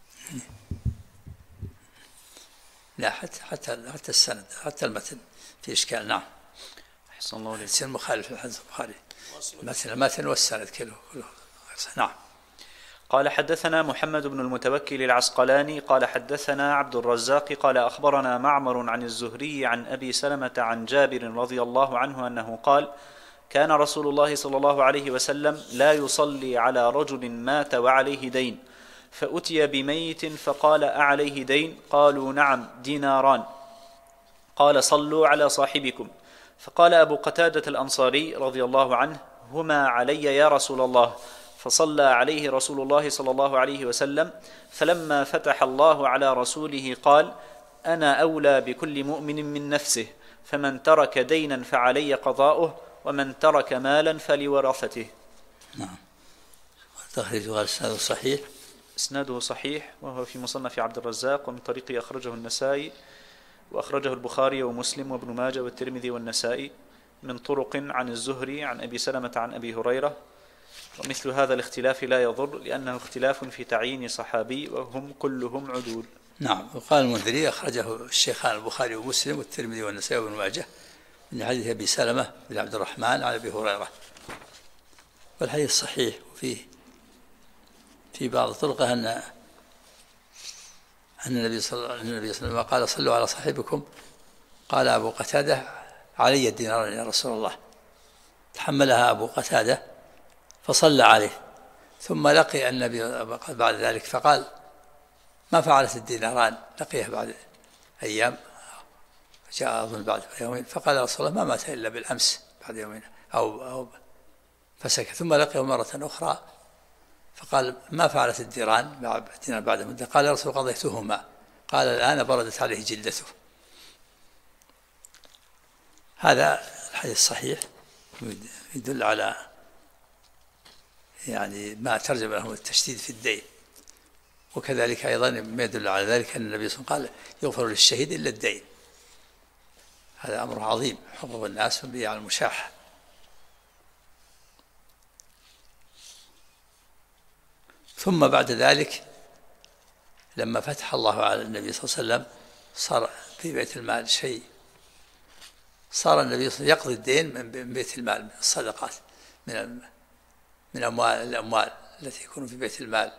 لا حتى السند حتى المتن في إشكال. نعم. أحسن الله عليك. يصير مخالف في الحديث البخاري المتن والسند كله. نعم. قال حدثنا محمد بن المتوكل العسقلاني قال حدثنا عبد الرزاق قال أخبرنا معمر عن الزهري عن أبي سلمة عن جابر رضي الله عنه أنه قال كان رسول الله صلى الله عليه وسلم لا يصلي على رجل مات وعليه دين، فأتي بميت فقال أعليه دين؟ قالوا نعم ديناران. قال صلوا على صاحبكم. فقال أبو قتادة الأنصاري رضي الله عنه هما علي يا رسول الله، فصلى عليه رسول الله صلى الله عليه وسلم، فلما فتح الله على رسوله قال أنا أولى بكل مؤمن من نفسه، فمن ترك دينا فعلي قضاؤه، ومن ترك مالا فلورثته. نعم. تخريج الإسناد صحيح. إسناده صحيح وهو في مصنف عبد الرزاق ومن طريقه أخرجه النسائي وأخرجه البخاري ومسلم وابن ماجه والترمذي والنسائي من طرق عن الزهري عن أبي سلمة عن أبي هريرة. ومثل هذا الاختلاف لا يضر لأنه اختلاف في تعيين صحابي وهم كلهم عدول. نعم. وقال المنذري أخرجه الشيخان البخاري ومسلم والترمذي والنسائي وابن ماجه من حديث أبي سلمة بن عبد الرحمن عن أبي هريرة، والحديث صحيح وفيه في بعض طرقه أن النبي صلى الله عليه وسلم قال صلوا على صاحبكم، قال أبو قتادة علي الدينار يا رسول الله، تحملها أبو قتادة فصلى عليه، ثم لقي النبي بعد ذلك فقال ما فعلت الديناران، لقيه بعد أيام جاء أظن بعد يومين فقال يا رسول الله ما مات إلا بالأمس بعد يومين أو فسكت، ثم لقيه مرة أخرى فقال ما فعلت الدينار بعد مدة، قال يا رسول قضيتهما، قال الآن بردت عليه جلدته. هذا الحديث صحيح يدل على يعني ما ترجم له التشديد في الدين، وكذلك أيضا ما يدل على ذلك أن النبي صلى الله عليه وسلم قال يغفر للشهيد إلا الدين. هذا أمر عظيم، حقوق الناس مبنية على المشاحة. ثم بعد ذلك لما فتح الله على النبي صلى الله عليه وسلم صار في بيت المال شيء، صار النبي صلى الله عليه وسلم يقضي الدين من بيت المال، من الصدقات، من الأموال التي يكون في بيت المال،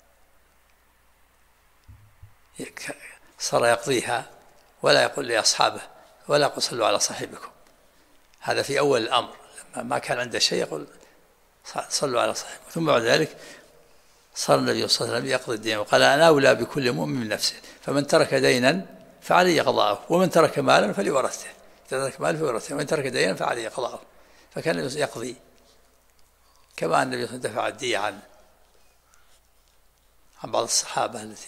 صار يقضيها ولا يقول لأصحابه ولا يقول صلوا على صاحبكم. هذا في أول الأمر لما ما كان عنده شيء يقول صلوا على صاحبكم. ثم بعد ذلك صار النبي صلى الله عليه وسلم يقضي الدين وقال أنا أولى بكل مؤمن من نفسه، فمن ترك دينا فعليه قضاءه، ومن ترك مالا فلورثته، إذا ترك مالا فلورثته، ومن ترك دينا فعليه قضاءه. فكان يقضي كما أن النبي صلى الله عليه وسلم دفع الدية عن بعض الصحابة التي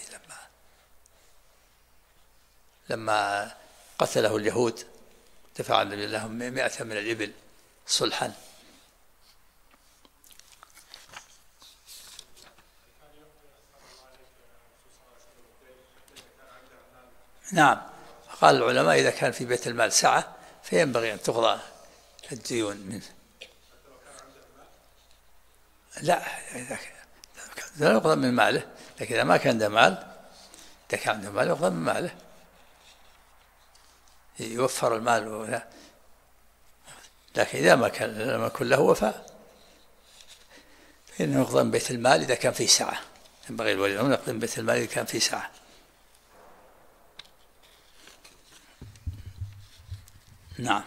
لما قتله اليهود دفع النبي لهم 100 من الإبل صلحا. نعم، قال العلماء إذا كان في بيت المال سعة فينبغي أن تقضى الديون منه. لا لا يقضى من ماله، لكن إذا ما كان عنده مال، إذا كان عنده مال يقضى من ماله، يوفر المال لكن إذا ما كان لم يكن له وفاء فإنه يقضى من بيت المال إذا كان فيه سعة. ينبغي الولي أن يقضي من بيت المال إذا كان فيه سعة. نعم،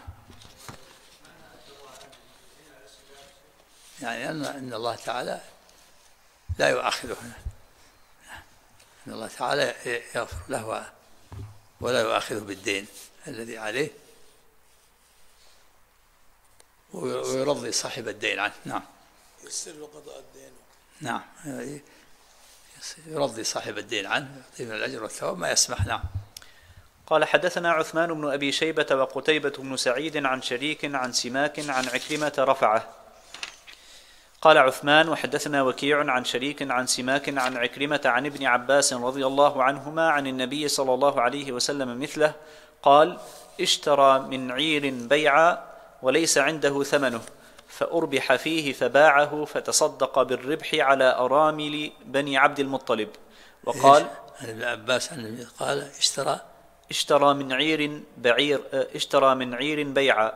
يعني أن الله تعالى لا يؤاخذه، أن الله تعالى يغفر له ولا يؤاخذه بالدين الذي عليه، ويرضي صاحب الدين عنه. نعم، يسر قضاء الدين. نعم، يرضي صاحب الدين عنه، يعطيه من الأجر والثواب ما يسمح. نعم. قال حدثنا عثمان بن أبي شيبة وقتيبة بن سعيد عن شريك عن سماك عن عكرمة رفعه. قال عثمان وحدثنا وكيع عن شريك عن سماك عن عكرمة عن ابن عباس رضي الله عنهما عن النبي صلى الله عليه وسلم مثله، قال اشترى من عير بيعا وليس عنده ثمنه فأربح فيه فباعه فتصدق بالربح على أرامل بني عبد المطلب. وقال ابن عباس قال اشترى من عير بيعا،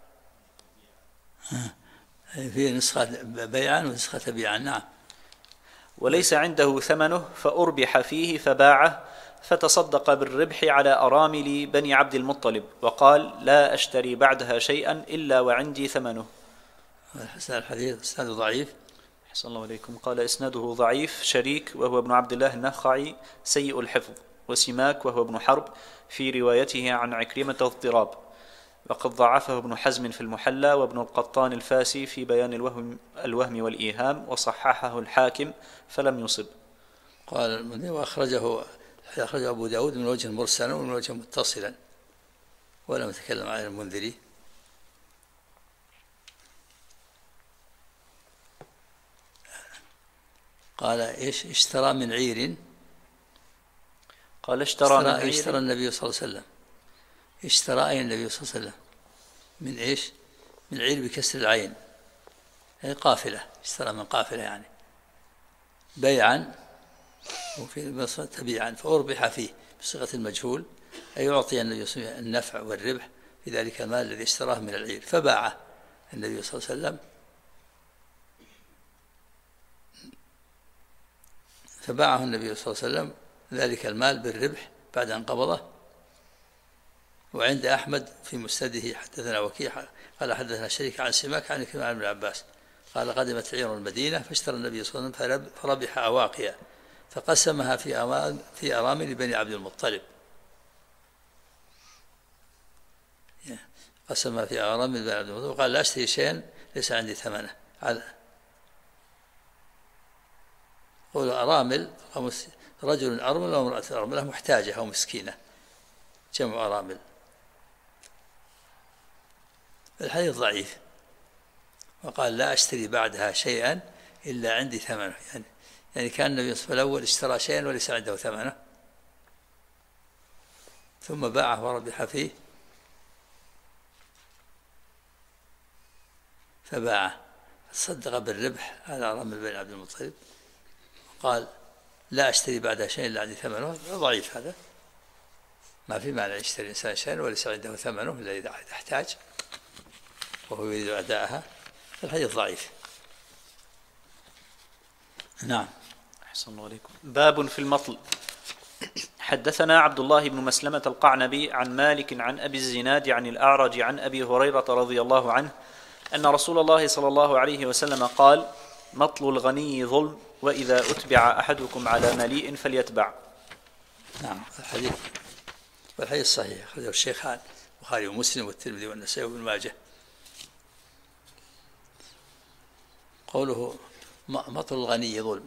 في نسخة بيعا ونسخة بيعا. نعم. وليس عنده ثمنه فأربح فيه فباعه فتصدق بالربح على أرامل بني عبد المطلب، وقال لا أشتري بعدها شيئا إلا وعندي ثمنه. حسن الحديث إسناده ضعيف. حسن الله عليكم. قال إسناده ضعيف. شريك وهو ابن عبد الله النخعي سيء الحفظ، وسماك وهو ابن حرب في روايته عن عكرمة اضطراب، وقد ضعفه ابن حزم في المحلى وابن القطان الفاسي في بيان الوهم والإيهام، وصححه الحاكم فلم يصب. قال المنذري وأخرجه أبو داود من وجه مرسلا ومن وجه متصلا، ولم يتكلم عن المنذري. قال إيش؟ اشترى من عير. قال اشترى النبي صلى الله عليه وسلم. اشترى أي النبي صلى الله عليه وسلم من إيش؟ من عير بكسر العين، يعني قافلة، اشترى من قافلة يعني بيعا وفي مصر تبيعا فأربح فيه بصيغة المجهول، أي يعطي النبي صلى الله عليه وسلم النفع والربح في ذلك المال الذي اشتراه من العير، فباعه النبي صلى الله عليه وسلم فباعه النبي صلى الله عليه وسلم ذلك المال بالربح بعد أن قبضه. وعند أحمد في مسنده حدثنا وكيع قال حدثنا شريك عن سماك عن كلمة عن ابن عباس قال قدمت عير المدينة فاشترى النبي صلى الله عليه وسلم فربح أواقيا فقسمها في أرامل بني عبد المطلب. قسمها في أرامل بني عبد المطلب وقال لا أشتري شيئا ليس عندي ثمنه. قول أرامل رجل أرمل وامرأة أرملة محتاجة أو مسكينة جمع أرامل. الحديث ضعيف. وقال لا أشتري بعدها شيئا إلا عندي ثمنه، يعني كان النبي صلى الله عليه وسلم الأول اشترى شيئا وليس عنده ثمنه ثم باعه وربح فيه فباعه صدق بالربح على أرامل بن عبد المطلب. قال لا أشتري بعدها شيئا إلا عندي ثمنه. ضعيف هذا، ما في معنى يشتري الإنسان شيئا وليس عنده ثمنه إلا إذا احتاج وهو يريد أداءها. الحديث ضعيف. نعم. أحسن الله عليكم. باب في المطل. حدثنا عبد الله بن مسلمة القعنبي عن مالك عن أبي الزناد عن الأعرج عن أبي هريرة رضي الله عنه أن رسول الله صلى الله عليه وسلم قال: مطل الغني ظلم، وإذا أتبع أحدكم على مليء فليتبع. نعم. الحديث صحيح، أخرجه الشيخان البخاري ومسلم والترمذي والنسائي وابن ماجه. قوله مطل الغني ظلم،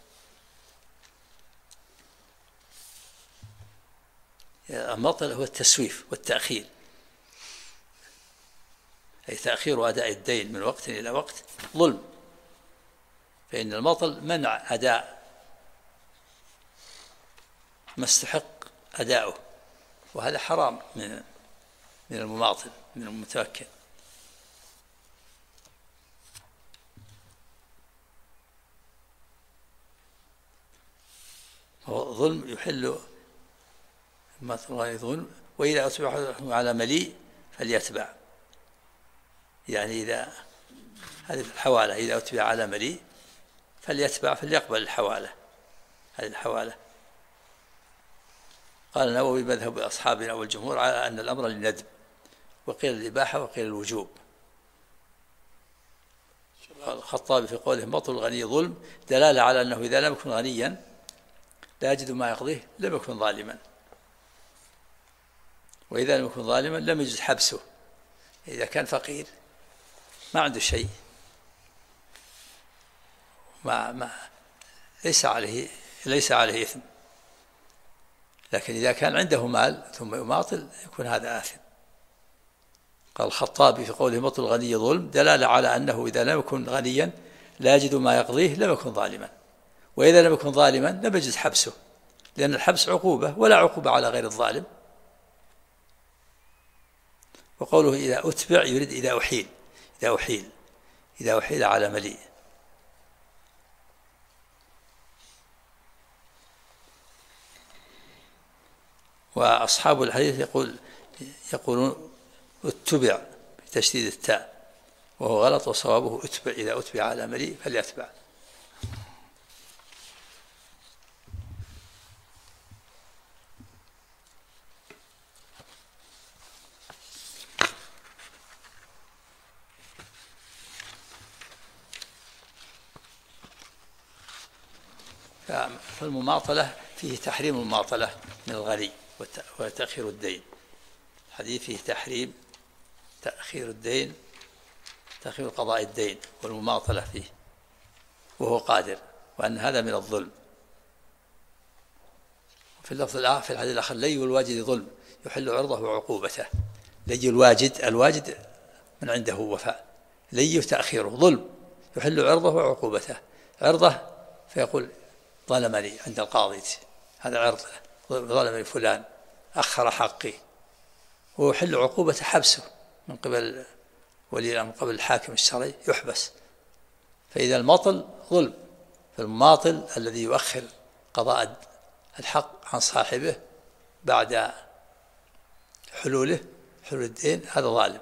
المطل هو التسويف والتأخير، أي تأخير أداء الدين من وقت إلى وقت ظلم. فإن المطل منع أداء ما استحق أداؤه، وهذا حرام من المماطل من المتمكن. هو ظلم يحل ظلم. وإذا أتبع على مليء فليتبع، يعني إذا هذه الحوالة إذا أتبع على مليء فليتبع فليقبل الحوالة، هذه الحوالة. قال النووي مذهب أصحابنا والجمهور على أن الأمر للندب، وقيل الإباحة وقيل الوجوب. الخطابي في قوله مطل الغني ظلم دلالة على أنه إذا لم يكن غنيا لا يجد ما يقضيه لم يكن ظالما، وإذا لم يكن ظالما لم يجد حبسه. إذا كان فقير ما عنده شيء ليس عليه إثم، لكن إذا كان عنده مال ثم يماطل يكون هذا آثم. قال الخطابي في قوله مطل الغني ظلم دلالة على أنه إذا لم يكن غنيا لا يجد ما يقضيه لم يكن ظالما، وإذا لم يكن ظالما لم يجد حبسه، لأن الحبس عقوبة ولا عقوبة على غير الظالم. وقوله إذا أتبع يريد إذا أحيل على مليء. وأصحاب الحديث يقولون اتبع بتشديد التاء، وهو غلط، وصوابه اتبع إذا أتبع على مليء فليتبع. فالمماطلة فيه تحريم المماطلة من الغني وتأخير الدين. الحديث فيه تحريم تأخير الدين، تأخير قضاء الدين والمماطلة فيه وهو قادر، وأن هذا من الظلم. في اللفظ الآخر في الحديث الآخر لي الواجد ظلم يحل عرضه وعقوبته. لي الواجد من عنده وفاء، لي تأخيره ظلم يحل عرضه وعقوبته. عرضه فيقول ظلمني عند القاضي، هذا عرض، ظلمني فلان أخر حقي، ويحل عقوبة حبسه من قبل ولي الأمر، من قبل الحاكم الشرعي يحبس. فإذا المطل ظلم، فالمماطل الذي يؤخر قضاء الحق عن صاحبه بعد حلول الدين هذا ظالم.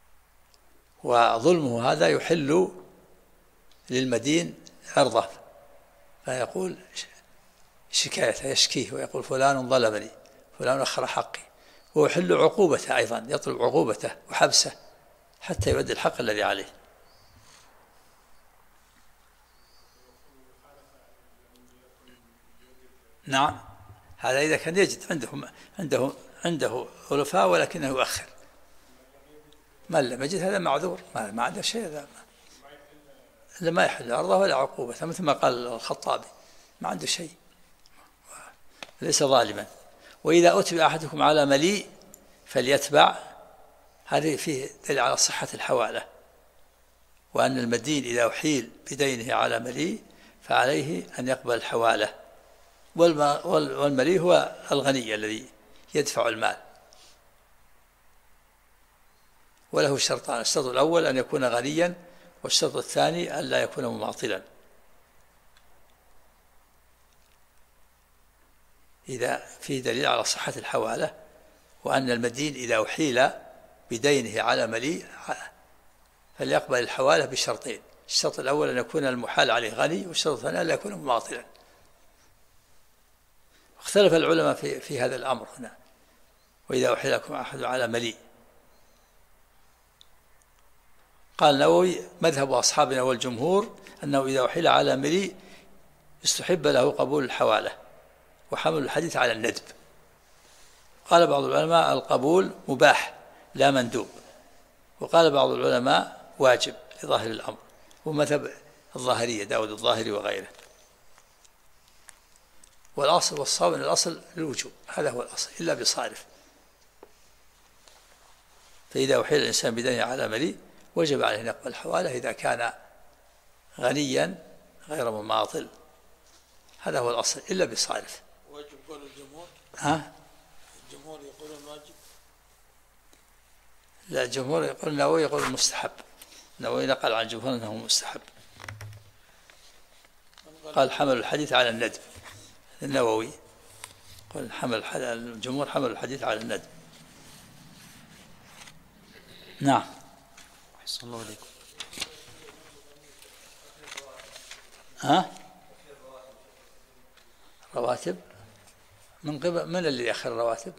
وظلمه هذا يحل للمدين عرضه فيقول شكايته، يشكيه ويقول فلان ظلمني، فلان أخر حقي، ويحل عقوبته أيضا، يطلب عقوبته وحبسه حتى يؤدي الحق الذي عليه. نعم، هذا إذا كان يجد عنده خلفاء ولكنه يؤخر. من لم يجد هذا معذور، ما عنده شيء، هذا ما يحل عرضه ولا عقوبته، مثل ما قال الخطابي ما عنده شيء، ليس ظالما. وإذا أتبع أحدكم على مليء فليتبع، هذه فيه دليل على صحة الحوالة، وأن المدين إذا أحيل بدينه على مليء فعليه أن يقبل الحوالة. والمليء هو الغني الذي يدفع المال، وله شرطان: الشرط الأول أن يكون غنيا، والشرط الثاني أن لا يكون مماطلا. إذا فيه دليل على صحة الحوالة، وأن المدين إذا أحيل بدينه على مليء فليقبل الحوالة بشرطين: الشرط الأول أن يكون المحال عليه غني، والشرط الثاني أن لا يكون مماطلا. اختلف العلماء في هذا الأمر هنا: وإذا أحيل لكم أحد على مليء. قال النووي: مذهب أصحابنا والجمهور أنه إذا أحيل على مليء استحب له قبول الحوالة وحمل الحديث على الندب. قال بعض العلماء: القبول مباح لا مندوب. وقال بعض العلماء: واجب لظاهر الأمر، ومذهب الظاهرية داود الظاهري وغيره. والأصل والصواب أن الأصل الوجوب، هذا هو الأصل إلا بصارف. فإذا أحيل الإنسان بدينه على مليء وجب عليه أن يقبل الحوالة إذا كان غنيا غير مماطل، هذا هو الأصل إلا بصارف. واجب قول الجمهور؟ الجمهور يقولون واجب؟ لا، الجمهور يقول النووي يقول مستحب. النووي نقل عن الجمهور أنه مستحب، قال حمل الحديث على الندب. النووي قال الجمهور حمل الحديث على الندب. نعم. أحسن الله عليكم. رواتب من قبل من اللي يأخر الرواتب؟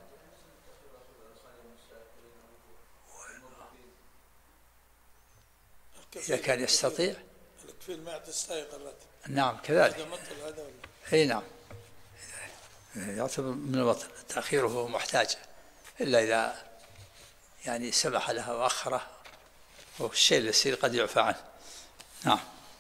إذا كان يستطيع. الكفيل ما تستحق الراتب. نعم كذلك. هذا مطل هذا ولا؟ أي نعم، يعتبر من المطل، تأخيره محتاج، إلا إذا يعني سمح لها وأخره، والشيء اللي يصير قد يعفى عنه. نعم.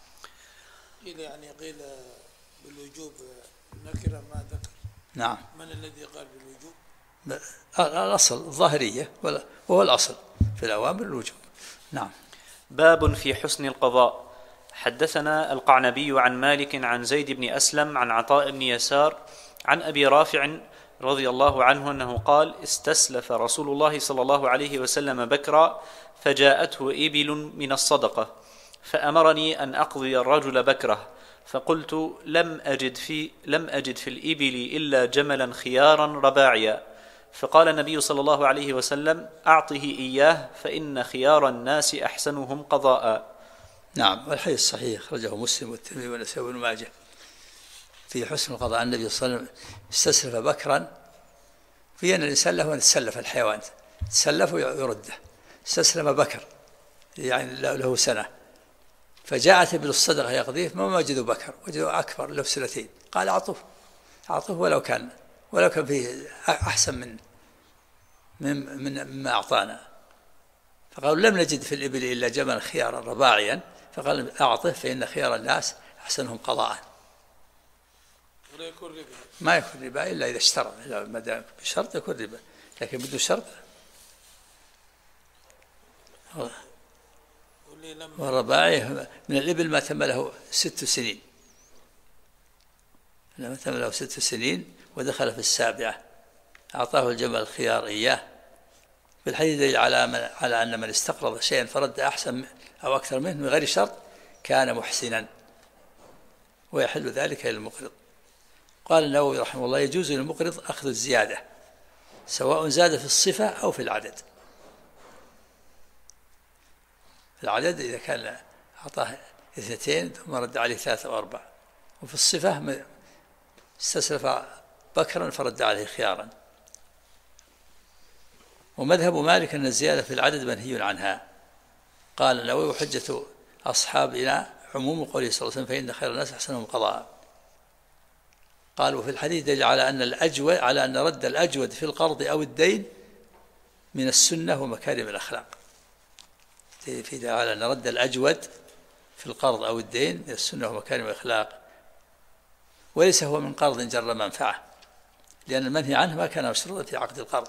قيل بالوجوب نكرة ما ذكر. نعم. من الذي قال بالوجوب؟ الأصل الظاهرية، وهو الأصل في الأوامر الوجوب. نعم. باب في حسن القضاء. حدثنا القعنبي عن مالك عن زيد بن أسلم عن عطاء بن يسار عن أبي رافع رضي الله عنه أنه قال: استسلف رسول الله صلى الله عليه وسلم بكرا فجاءته إبل من الصدقة فأمرني أن أقضي الرجل بكره، فقلت: لم أجد في الإبل إلا جملا خيارا رباعيا. فقال النبي صلى الله عليه وسلم: أعطه إياه فإن خيار الناس أحسنهم قضاء. نعم. والحديث صحيح، أخرجه مسلم والترمذي والنسائي وابن ماجه في حسن القضاء. النبي صلى الله عليه وسلم استسلف بكرا، في أن الإنسان له أن يتسلف الحيوان، تسلف ويرده. استسلف بكر يعني له سنة، فجاءت ابن الصدقة يقضيه، ما وجدوا بكر، وجدوا أكبر له سنتين. قال: أعطوه ولو كان فيه أحسن مما أعطانا. فقالوا: لم نجد في الإبل إلا جملا خيارا رباعيا. فقال: أعطه فإن خيار الناس أحسنهم قضاء. ما يكون ربا إلا إذا اشترط، إذا ما دام بشرط يكون ربا، لكن بدون شرط. والرباعي من الإبل ما تم له 6 سنين، لما تم له 6 سنين ودخل في 7 أعطاه الجمل الخيار إياه. في الحديث دليل على أن من استقرض شيئا فرد أحسن أو أكثر منه من غير شرط كان محسنا، ويحل ذلك للمقرض. قال النووي رحمه الله: يجوز للمقرض أخذ الزيادة سواء زاد في الصفة أو في العدد. العدد إذا كان أعطاه 2 ثم رد عليه 3 أو 4، وفي الصفة استسلف بكرا فرد عليه خيارا. ومذهب مالك أن الزيادة في العدد منهي عنها. قال النووي: حجة أصحابنا عموم قوله صلى الله عليه وسلم: فإن خير الناس أحسنهم قضاء. قال: وفي الحديث دليل على أن رد الأجود في القرض أو الدين من السنة ومكارم الأخلاق. في دليل على أن رد الأجود في القرض أو الدين من السنة ومكارم الأخلاق، وليس هو من قرض جر منفعة، لأن المنهي عنه ما كان مشروطا في عقد القرض.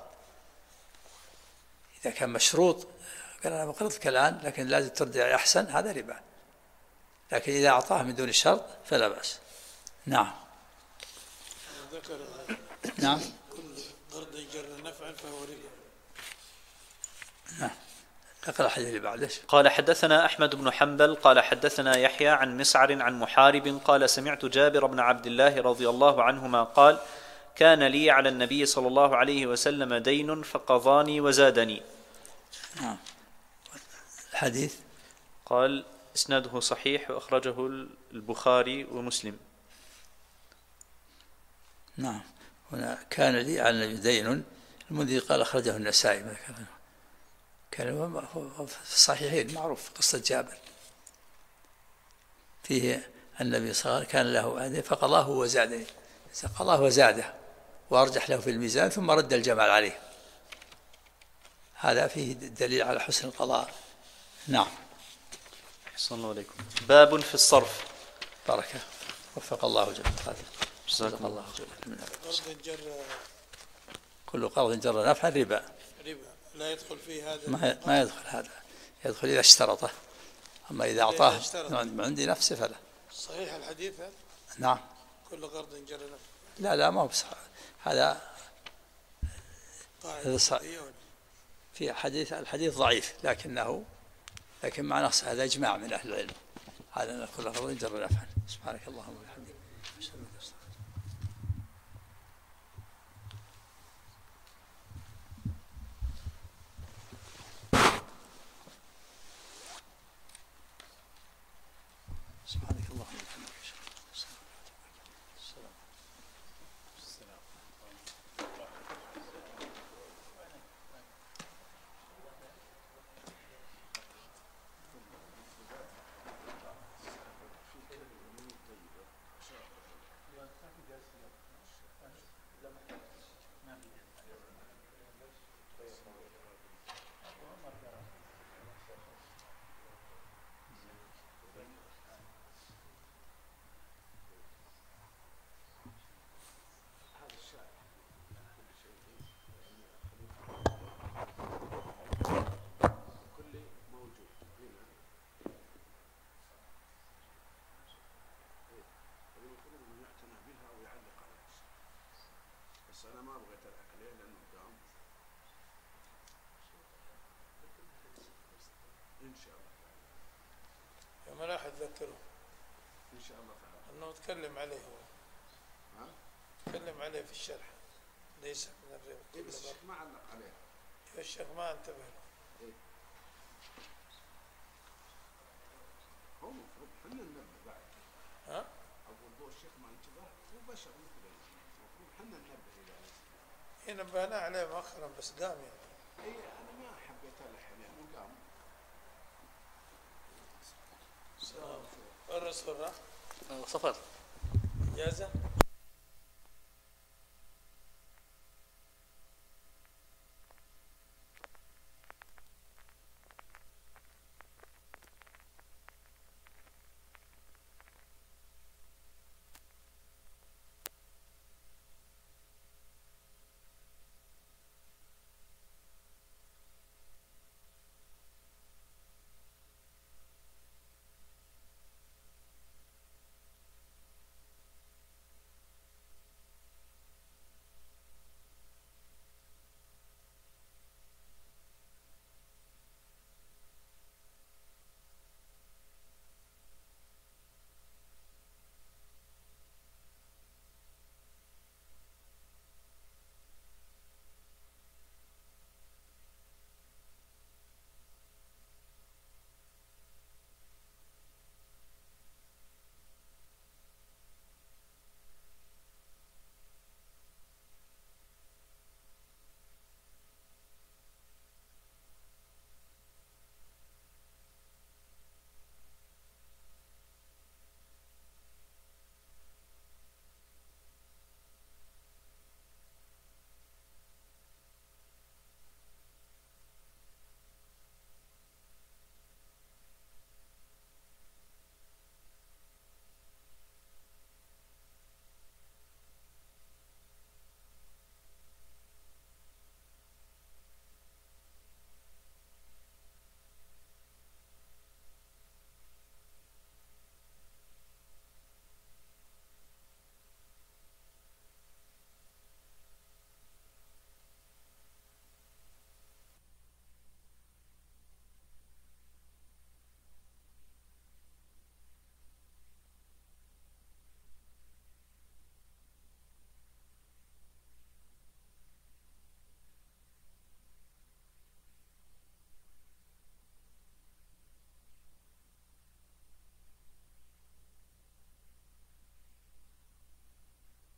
إذا كان مشروط قال: أنا بقرضك الآن لكن لازم ترجع أحسن، هذا ربا. لكن إذا أعطاه من دون شرط فلا بأس. نعم. ذكر نعم. كل قرض جر نفعا فهو ربا. نعم. اقرأ الحديث اللي بعده. قال: حدثنا أحمد بن حنبل قال حدثنا يحيى عن مسعر عن محارب قال: سمعت جابر بن عبد الله رضي الله عنهما قال: كان لي على النبي صلى الله عليه وسلم دين فقضاني وزادني. نعم. الحديث قال: إسناده صحيح وأخرجه البخاري ومسلم. نعم. هنا كان لي على النبي دين، المنذر قال أخرجه النسائي. كان في الصحيحين معروف قصة جابر، فيه النبي صلى الله عليه وسلم كان له عهد فقضاه وزادني، قضاه وزاده وأرجح له في الميزان ثم رد الجمال عليه. هذا فيه دليل على حسن القضاء. نعم. أحسن الله عليكم. باب في الصرف. بركة. وفق الله جل. جزاكم الله. قرض جر كل قرض جر نفعا ربا. ربا لا يدخل فيه هذا. ما يدخل هذا، يدخل إذا اشترطه. أما إذا أعطاه عندي نفسه فلا. صحيح الحديث هذا؟ نعم. كل قرض جر نفعا. لا ما هو بصح. هذا في الحديث ضعيف، لكن مع نص هذا إجماع من أهل العلم، هذا أن كل قرض جر نفعا. سبحانك اللهم وبحمدك. سبحانك اللهم وبحمدك. أنا ما بغيت أضحك عليه لأنه قام إن شاء الله تعالى. يوم لا أحد ذكره إن شاء الله تعالى أنه تكلم عليه هو. ها؟ تكلم عليه في الشرح ليس من الربا. إيه بس الشيخ ما علق عليه. الشيخ ما انتبه له. إيه؟ هو المفروض حنا ننبه بعد. ها؟ أقول ضوء الشيخ ما انتبه هو بشر مثلنا، المفروض حنا ننبه إلى هنا نبهنا عليه مؤخرا بس قام يعني. إيه أنا ما حبيت ألحن يعني وقام. الرسول راح صفر إجازة.